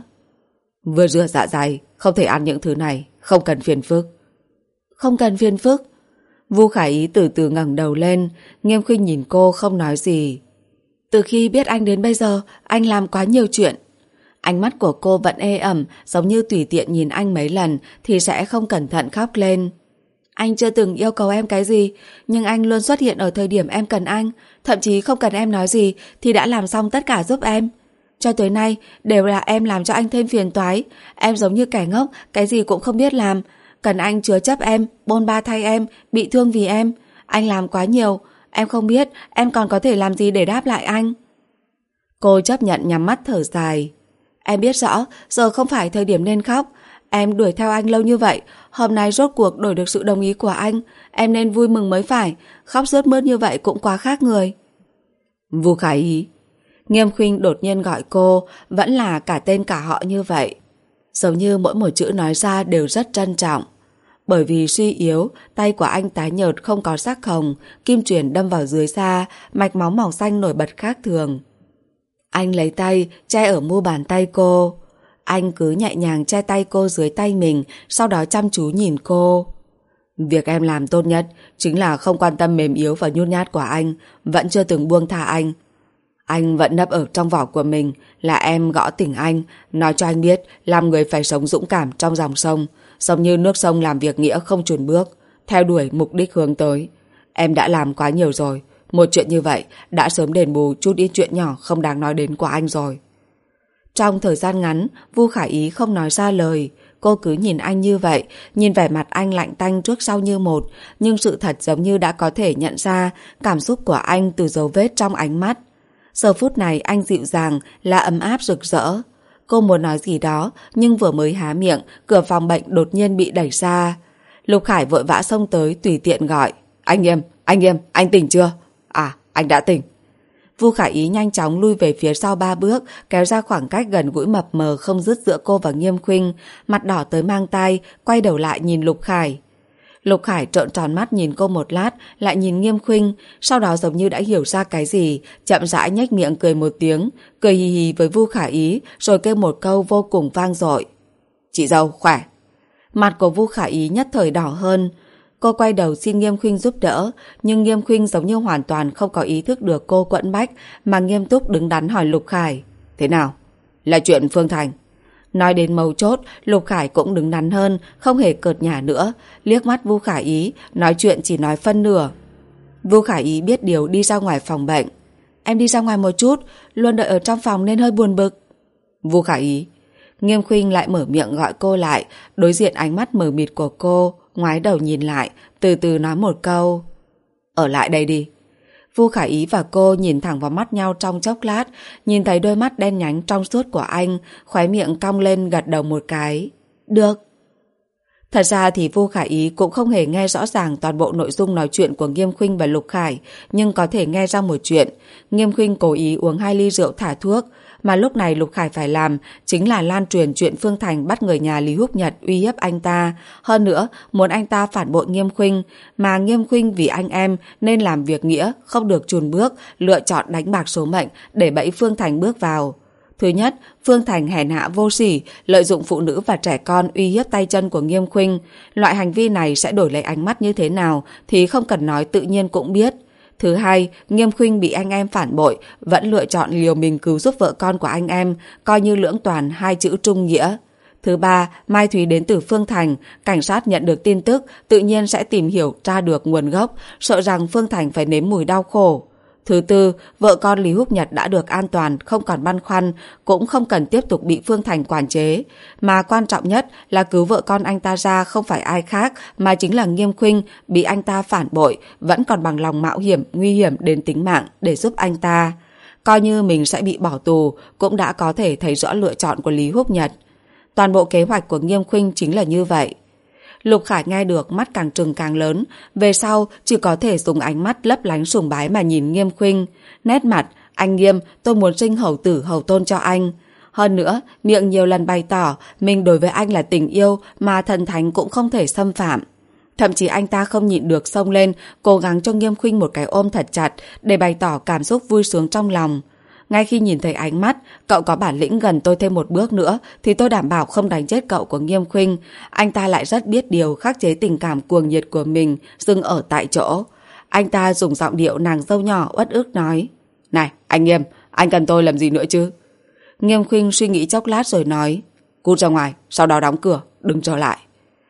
Speaker 1: Vừa rửa dạ dày, không thể ăn những thứ này, không cần phiền phức. Không cần phiền phức. Vu Khả Ý từ từ ngẩng đầu lên, Nghiêm Khuynh nhìn cô không nói gì. Từ khi biết anh đến bây giờ, anh làm quá nhiều chuyện. Ánh mắt của cô vẫn ê ẩm, giống như tùy tiện nhìn anh mấy lần thì sẽ không cẩn thận khóc lên. Anh chưa từng yêu cầu em cái gì, nhưng anh luôn xuất hiện ở thời điểm em cần anh, thậm chí không cần em nói gì thì đã làm xong tất cả giúp em. Cho tới nay đều là em làm cho anh thêm phiền toái. Em giống như kẻ ngốc, cái gì cũng không biết làm. Cần anh chứa chấp em, bôn ba thay em, bị thương vì em. Anh làm quá nhiều, em không biết em còn có thể làm gì để đáp lại anh. Cô chấp nhận nhắm mắt thở dài. Em biết rõ giờ không phải thời điểm nên khóc, Em đuổi theo anh lâu như vậy, hôm nay rốt cuộc đổi được sự đồng ý của anh, em nên vui mừng mới phải, khóc sướt mướt như vậy cũng quá khác người.
Speaker 2: Vu Khả Ý. Nghiêm Khuynh đột nhiên gọi cô, vẫn là cả tên cả họ như vậy. Giống như mỗi một chữ nói ra đều rất trân trọng. Bởi vì suy yếu, tay của anh tái nhợt không có sắc hồng, kim chuyền đâm vào dưới da, mạch máu màu xanh nổi bật khác thường. Anh lấy tay che ở mu bàn tay cô. Anh cứ nhẹ nhàng che tay cô dưới tay mình, sau đó chăm chú nhìn cô. Việc em làm tốt nhất chính là không quan tâm mềm yếu và nhút nhát của anh, vẫn chưa từng buông tha anh. Anh vẫn nấp ở trong vỏ của mình, là em gõ tỉnh anh, nói cho anh biết làm người phải sống dũng cảm trong dòng sông, giống như nước sông làm việc nghĩa không chùn bước, theo đuổi mục đích hướng tới. Em đã làm quá nhiều rồi, một chuyện như vậy đã sớm đền bù chút ít chuyện nhỏ không đáng nói đến của anh rồi.
Speaker 1: Trong thời gian ngắn, Vu Khả Ý không nói ra lời. Cô cứ nhìn anh như vậy, nhìn vẻ mặt anh lạnh tanh trước sau như một, nhưng sự thật giống như đã có thể nhận ra cảm xúc của anh từ dấu vết trong ánh mắt. Giờ phút này anh dịu dàng, là ấm áp rực rỡ. Cô muốn nói gì đó, nhưng vừa mới há miệng, cửa phòng bệnh đột nhiên bị đẩy ra. Lục Khải vội vã xông tới tùy tiện gọi. Anh Nghiêm, anh Nghiêm, anh tỉnh chưa? À, anh đã tỉnh. Vu Khả Ý nhanh chóng lui về phía sau ba bước, kéo ra khoảng cách gần gũi mập mờ không dứt giữa cô và Nghiêm Khuynh, mặt đỏ tới mang tai, quay đầu lại nhìn Lục Khải. Lục Khải trợn tròn mắt nhìn cô một lát, lại nhìn Nghiêm Khuynh, sau đó giống như đã hiểu ra cái gì, chậm rãi nhếch miệng cười một tiếng, cười hì hì với Vu Khả Ý, rồi kêu một câu vô cùng vang dội. Chị dâu, khỏe. Mặt của Vu Khả Ý nhất thời đỏ hơn. Cô quay đầu xin Nghiêm Khuynh giúp đỡ, nhưng Nghiêm Khuynh giống như hoàn toàn không có ý thức được cô quẫn bách, mà nghiêm túc đứng đắn hỏi Lục Khải. Thế nào? Là chuyện Phương Thành. Nói đến mấu chốt, Lục Khải cũng đứng đắn hơn, không hề cợt nhả nữa, liếc mắt Vu Khả Ý, nói chuyện chỉ nói phân nửa. Vu Khả Ý biết điều đi ra ngoài phòng bệnh. Em đi ra ngoài một chút, luôn đợi ở trong phòng nên hơi buồn bực. Vu Khả Ý. Nghiêm Khuynh lại mở miệng gọi cô lại, đối diện ánh mắt mờ mịt của cô, ngoái đầu nhìn lại, từ từ nói một câu. Ở lại đây đi. Vu Khả Ý và cô nhìn thẳng vào mắt nhau trong chốc lát, nhìn thấy đôi mắt đen nhánh trong suốt của anh, khóe miệng cong lên gật đầu một cái. Được. Thật ra thì Vu Khả Ý cũng không hề nghe rõ ràng toàn bộ nội dung nói chuyện của Nghiêm Khuynh và Lục Khải, nhưng có thể nghe ra một chuyện. Nghiêm Khuynh cố ý uống hai ly rượu thả thuốc, mà lúc này Lục Khải phải làm chính là lan truyền chuyện Phương Thành bắt người nhà Lý Húc Nhật uy hiếp anh ta, hơn nữa muốn anh ta phản bội Nghiêm Khuynh, mà Nghiêm Khuynh vì anh em nên làm việc nghĩa, không được chùn bước, lựa chọn đánh bạc số mệnh để bẫy Phương Thành bước vào. Thứ nhất, Phương Thành hèn hạ vô sỉ, lợi dụng phụ nữ và trẻ con uy hiếp tay chân của Nghiêm Khuynh. Loại hành vi này sẽ đổi lấy ánh mắt như thế nào thì không cần nói tự nhiên cũng biết. Thứ hai, Nghiêm Khuynh bị anh em phản bội, vẫn lựa chọn liều mình cứu giúp vợ con của anh em, coi như lưỡng toàn hai chữ trung nghĩa. Thứ ba, Mai Thúy đến từ Phương Thành, cảnh sát nhận được tin tức, tự nhiên sẽ tìm hiểu tra được nguồn gốc, sợ rằng Phương Thành phải nếm mùi đau khổ. Thứ tư, vợ con Lý Húc Nhật đã được an toàn, không còn băn khoăn, cũng không cần tiếp tục bị Phương Thành quản chế. Mà quan trọng nhất là cứu vợ con anh ta ra không phải ai khác mà chính là Nghiêm Khuynh, bị anh ta phản bội, vẫn còn bằng lòng mạo hiểm, nguy hiểm đến tính mạng để giúp anh ta. Coi như mình sẽ bị bỏ tù, cũng đã có thể thấy rõ lựa chọn của Lý Húc Nhật. Toàn bộ kế hoạch của Nghiêm Khuynh chính là như vậy. Lục Khải nghe được mắt càng trừng càng lớn, về sau chỉ có thể dùng ánh mắt lấp lánh sùng bái mà nhìn Nghiêm Khuynh. Nét mặt, anh Nghiêm, tôi muốn sinh hầu tử hầu tôn cho anh. Hơn nữa, miệng nhiều lần bày tỏ mình đối với anh là tình yêu mà thần thánh cũng không thể xâm phạm. Thậm chí anh ta không nhịn được xông lên, cố gắng cho Nghiêm Khuynh một cái ôm thật chặt để bày tỏ cảm xúc vui sướng trong lòng. Ngay khi nhìn thấy ánh mắt, cậu có bản lĩnh gần tôi thêm một bước nữa thì tôi đảm bảo không đánh chết cậu của Nghiêm Khuynh. Anh ta lại rất biết điều khắc chế tình cảm cuồng nhiệt của mình, dừng ở tại chỗ. Anh ta dùng giọng điệu nàng dâu nhỏ uất ức nói. Này, anh Nghiêm, anh cần tôi làm gì nữa chứ? Nghiêm Khuynh suy nghĩ chốc lát rồi nói. Cút ra ngoài, sau đó đóng cửa, đừng trở lại.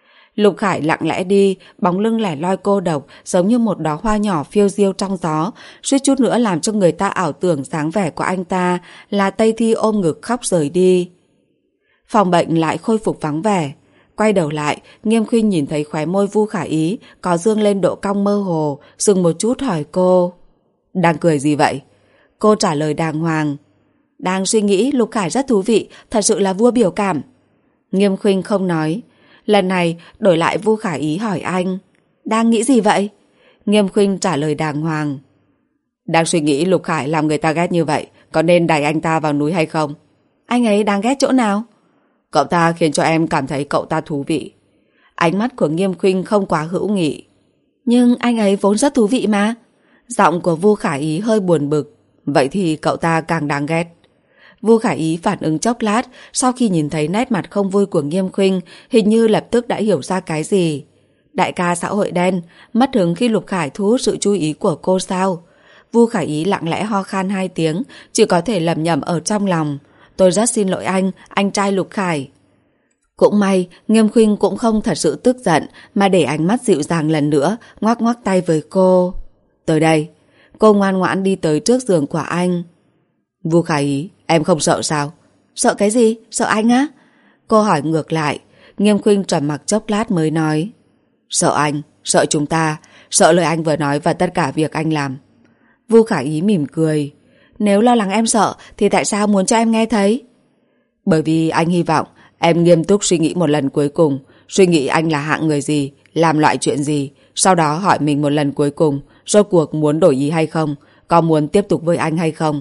Speaker 1: Lục Khải lặng lẽ đi, bóng lưng lẻ loi cô độc, giống như một đóa hoa nhỏ phiêu diêu trong gió, suýt chút nữa làm cho người ta ảo tưởng dáng vẻ của anh ta là Tây Thi ôm ngực khóc rời đi. Phòng bệnh lại khôi phục vắng vẻ. Quay đầu lại, Nghiêm Khuynh nhìn thấy khóe môi Vu Khả Ý có dương lên độ cong mơ hồ, dừng một chút hỏi cô. Đang cười gì vậy? Cô trả lời đàng hoàng. Đang suy nghĩ Lục Khải rất thú vị, thật sự là vua biểu cảm. Nghiêm Khuynh không nói. Lần này đổi lại Vu Khả Ý hỏi anh. Đang nghĩ gì vậy? Nghiêm Khuynh trả lời đàng hoàng. Đang suy nghĩ Lục Khải làm người ta ghét như vậy, có nên đẩy anh ta vào núi hay không? Anh ấy đang ghét chỗ nào? Cậu ta khiến cho em cảm thấy cậu ta thú vị. Ánh mắt của Nghiêm Khuynh không quá hữu nghị. Nhưng anh ấy vốn rất thú vị mà. Giọng của Vu Khả Ý hơi buồn bực. Vậy thì cậu ta càng đáng ghét. Vu Khả Ý phản ứng chốc lát, sau khi nhìn thấy nét mặt không vui của Nghiêm Khuynh, hình như lập tức đã hiểu ra cái gì. Đại ca xã hội đen, mất hứng khi Lục Khải thu hút sự chú ý của cô sao? Vu Khả Ý lặng lẽ ho khan hai tiếng, chỉ có thể lẩm nhẩm ở trong lòng. Tôi rất xin lỗi anh, anh trai Lục Khải. Cũng may, Nghiêm Khuynh cũng không thật sự tức giận, mà để ánh mắt dịu dàng lần nữa, ngoắc ngoắc tay với cô. Tới đây. Cô ngoan ngoãn đi tới trước giường của anh. Vu Khả Ý, em không sợ sao? Sợ cái gì? Sợ anh á? Cô hỏi ngược lại. Nghiêm Khuynh trầm mặc chốc lát mới nói. Sợ anh, sợ chúng ta, sợ lời anh vừa nói và tất cả việc anh làm. Vu Khả Ý mỉm cười. Nếu lo lắng em sợ thì tại sao muốn cho em nghe thấy? Bởi vì anh hy vọng em nghiêm túc suy nghĩ một lần cuối cùng, suy nghĩ anh là hạng người gì, làm loại chuyện gì, sau đó hỏi mình một lần cuối cùng, rốt cuộc muốn đổi ý hay không, có muốn tiếp tục với anh hay không.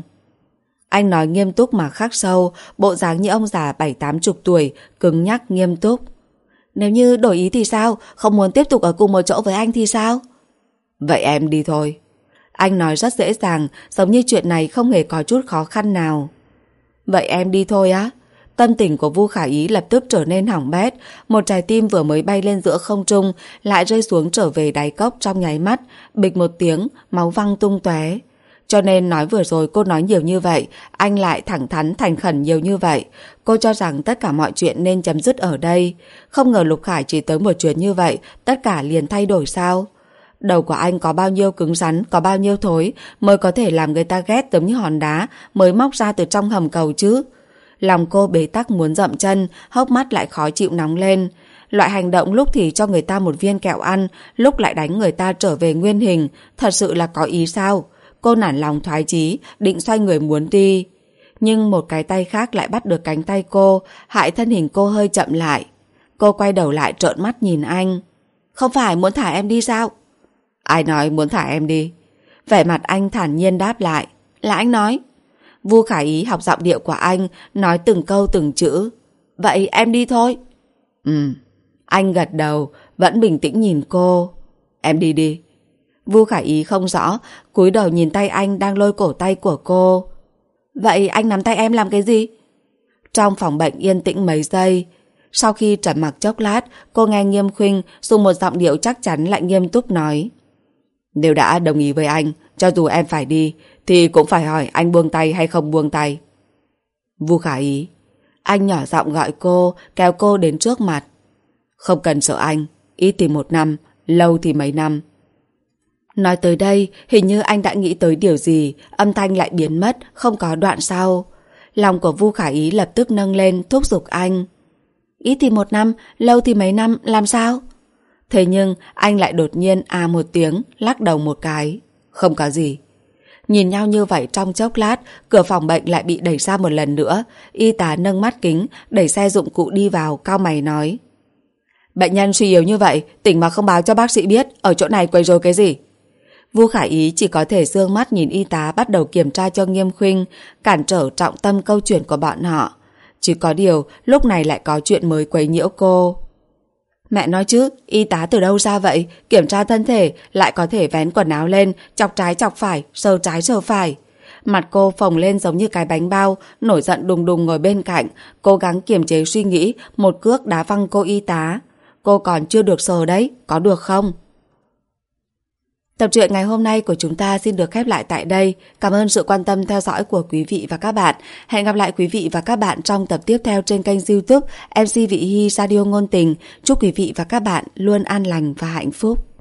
Speaker 1: Anh nói nghiêm túc mà khắc sâu, bộ dáng như ông già bảy tám chục tuổi, cứng nhắc nghiêm túc. Nếu như đổi ý thì sao? Không muốn tiếp tục ở cùng một chỗ với anh thì sao? Vậy em đi thôi. Anh nói rất dễ dàng, giống như chuyện này không hề có chút khó khăn nào. Vậy em đi thôi á? Tâm tình của Vu Khả Ý lập tức trở nên hỏng bét. Một trái tim vừa mới bay lên giữa không trung lại rơi xuống trở về đáy cốc trong nháy mắt. Bịch một tiếng, máu văng tung tóe. Cho nên nói vừa rồi cô nói nhiều như vậy, anh lại thẳng thắn thành khẩn nhiều như vậy. Cô cho rằng tất cả mọi chuyện nên chấm dứt ở đây. Không ngờ Lục Khải chỉ tới một chuyến như vậy, tất cả liền thay đổi sao? Đầu của anh có bao nhiêu cứng rắn, có bao nhiêu thối mới có thể làm người ta ghét giống như hòn đá mới móc ra từ trong hầm cầu chứ? Lòng cô bế tắc muốn dậm chân, hốc mắt lại khó chịu nóng lên. Loại hành động lúc thì cho người ta một viên kẹo ăn, lúc lại đánh người ta trở về nguyên hình, thật sự là có ý sao? Cô nản lòng thoái chí, định xoay người muốn đi. Nhưng một cái tay khác lại bắt được cánh tay cô, hại thân hình cô hơi chậm lại. Cô quay đầu lại trợn mắt nhìn anh. Không phải muốn thả em đi sao? Ai nói muốn thả em đi? Vẻ mặt anh thản nhiên đáp lại. Là anh nói. Vu Khả Ý học giọng điệu của anh, nói từng câu từng chữ. Vậy em đi thôi. Ừ. Anh gật đầu, vẫn bình tĩnh nhìn cô. Em đi đi. Vu Khả Ý không rõ, cúi đầu nhìn tay anh đang lôi cổ tay của cô. Vậy anh nắm tay em làm cái gì? Trong phòng bệnh yên tĩnh mấy giây. Sau khi trầm mặc chốc lát, cô nghe Nghiêm Khuynh dùng một giọng điệu chắc chắn lại nghiêm túc nói. Nếu đã đồng ý với anh, cho dù em phải đi, thì cũng phải hỏi anh buông tay hay không buông tay. Vu Khả Ý. Anh nhỏ giọng gọi cô, kéo cô đến trước mặt. Không cần sợ anh, ít thì một năm, lâu thì mấy năm. Nói tới đây, hình như anh đã nghĩ tới điều gì, âm thanh lại biến mất, không có đoạn sau. Lòng của Vu Khả Ý lập tức nâng lên, thúc giục anh. Ít thì một năm, lâu thì mấy năm, làm sao? Thế nhưng anh lại đột nhiên à một tiếng, lắc đầu một cái. Không có gì. Nhìn nhau như vậy trong chốc lát, cửa phòng bệnh lại bị đẩy ra một lần nữa. Y tá nâng mắt kính, đẩy xe dụng cụ đi vào, cau mày nói. Bệnh nhân suy yếu như vậy, tỉnh mà không báo cho bác sĩ biết, ở chỗ này quấy rối cái gì? Vu Khả Ý chỉ có thể dương mắt nhìn y tá bắt đầu kiểm tra cho Nghiêm Khuynh, cản trở trọng tâm câu chuyện của bọn họ. Chỉ có điều, lúc này lại có chuyện mới quấy nhiễu cô. Mẹ nói chứ, y tá từ đâu ra vậy? Kiểm tra thân thể, lại có thể vén quần áo lên, chọc trái chọc phải, sờ trái sờ phải. Mặt cô phồng lên giống như cái bánh bao, nổi giận đùng đùng ngồi bên cạnh, cố gắng kiềm chế suy nghĩ, một cước đá văng cô y tá. Cô còn chưa được sờ đấy, có được không? Tập truyện ngày hôm nay của chúng ta xin được khép lại tại đây. Cảm ơn sự quan tâm theo dõi của quý vị và các bạn. Hẹn gặp lại quý vị và các bạn trong tập tiếp theo trên kênh YouTube em xê Vị Hy Radio Ngôn Tình. Chúc quý vị và các bạn luôn an lành và hạnh phúc.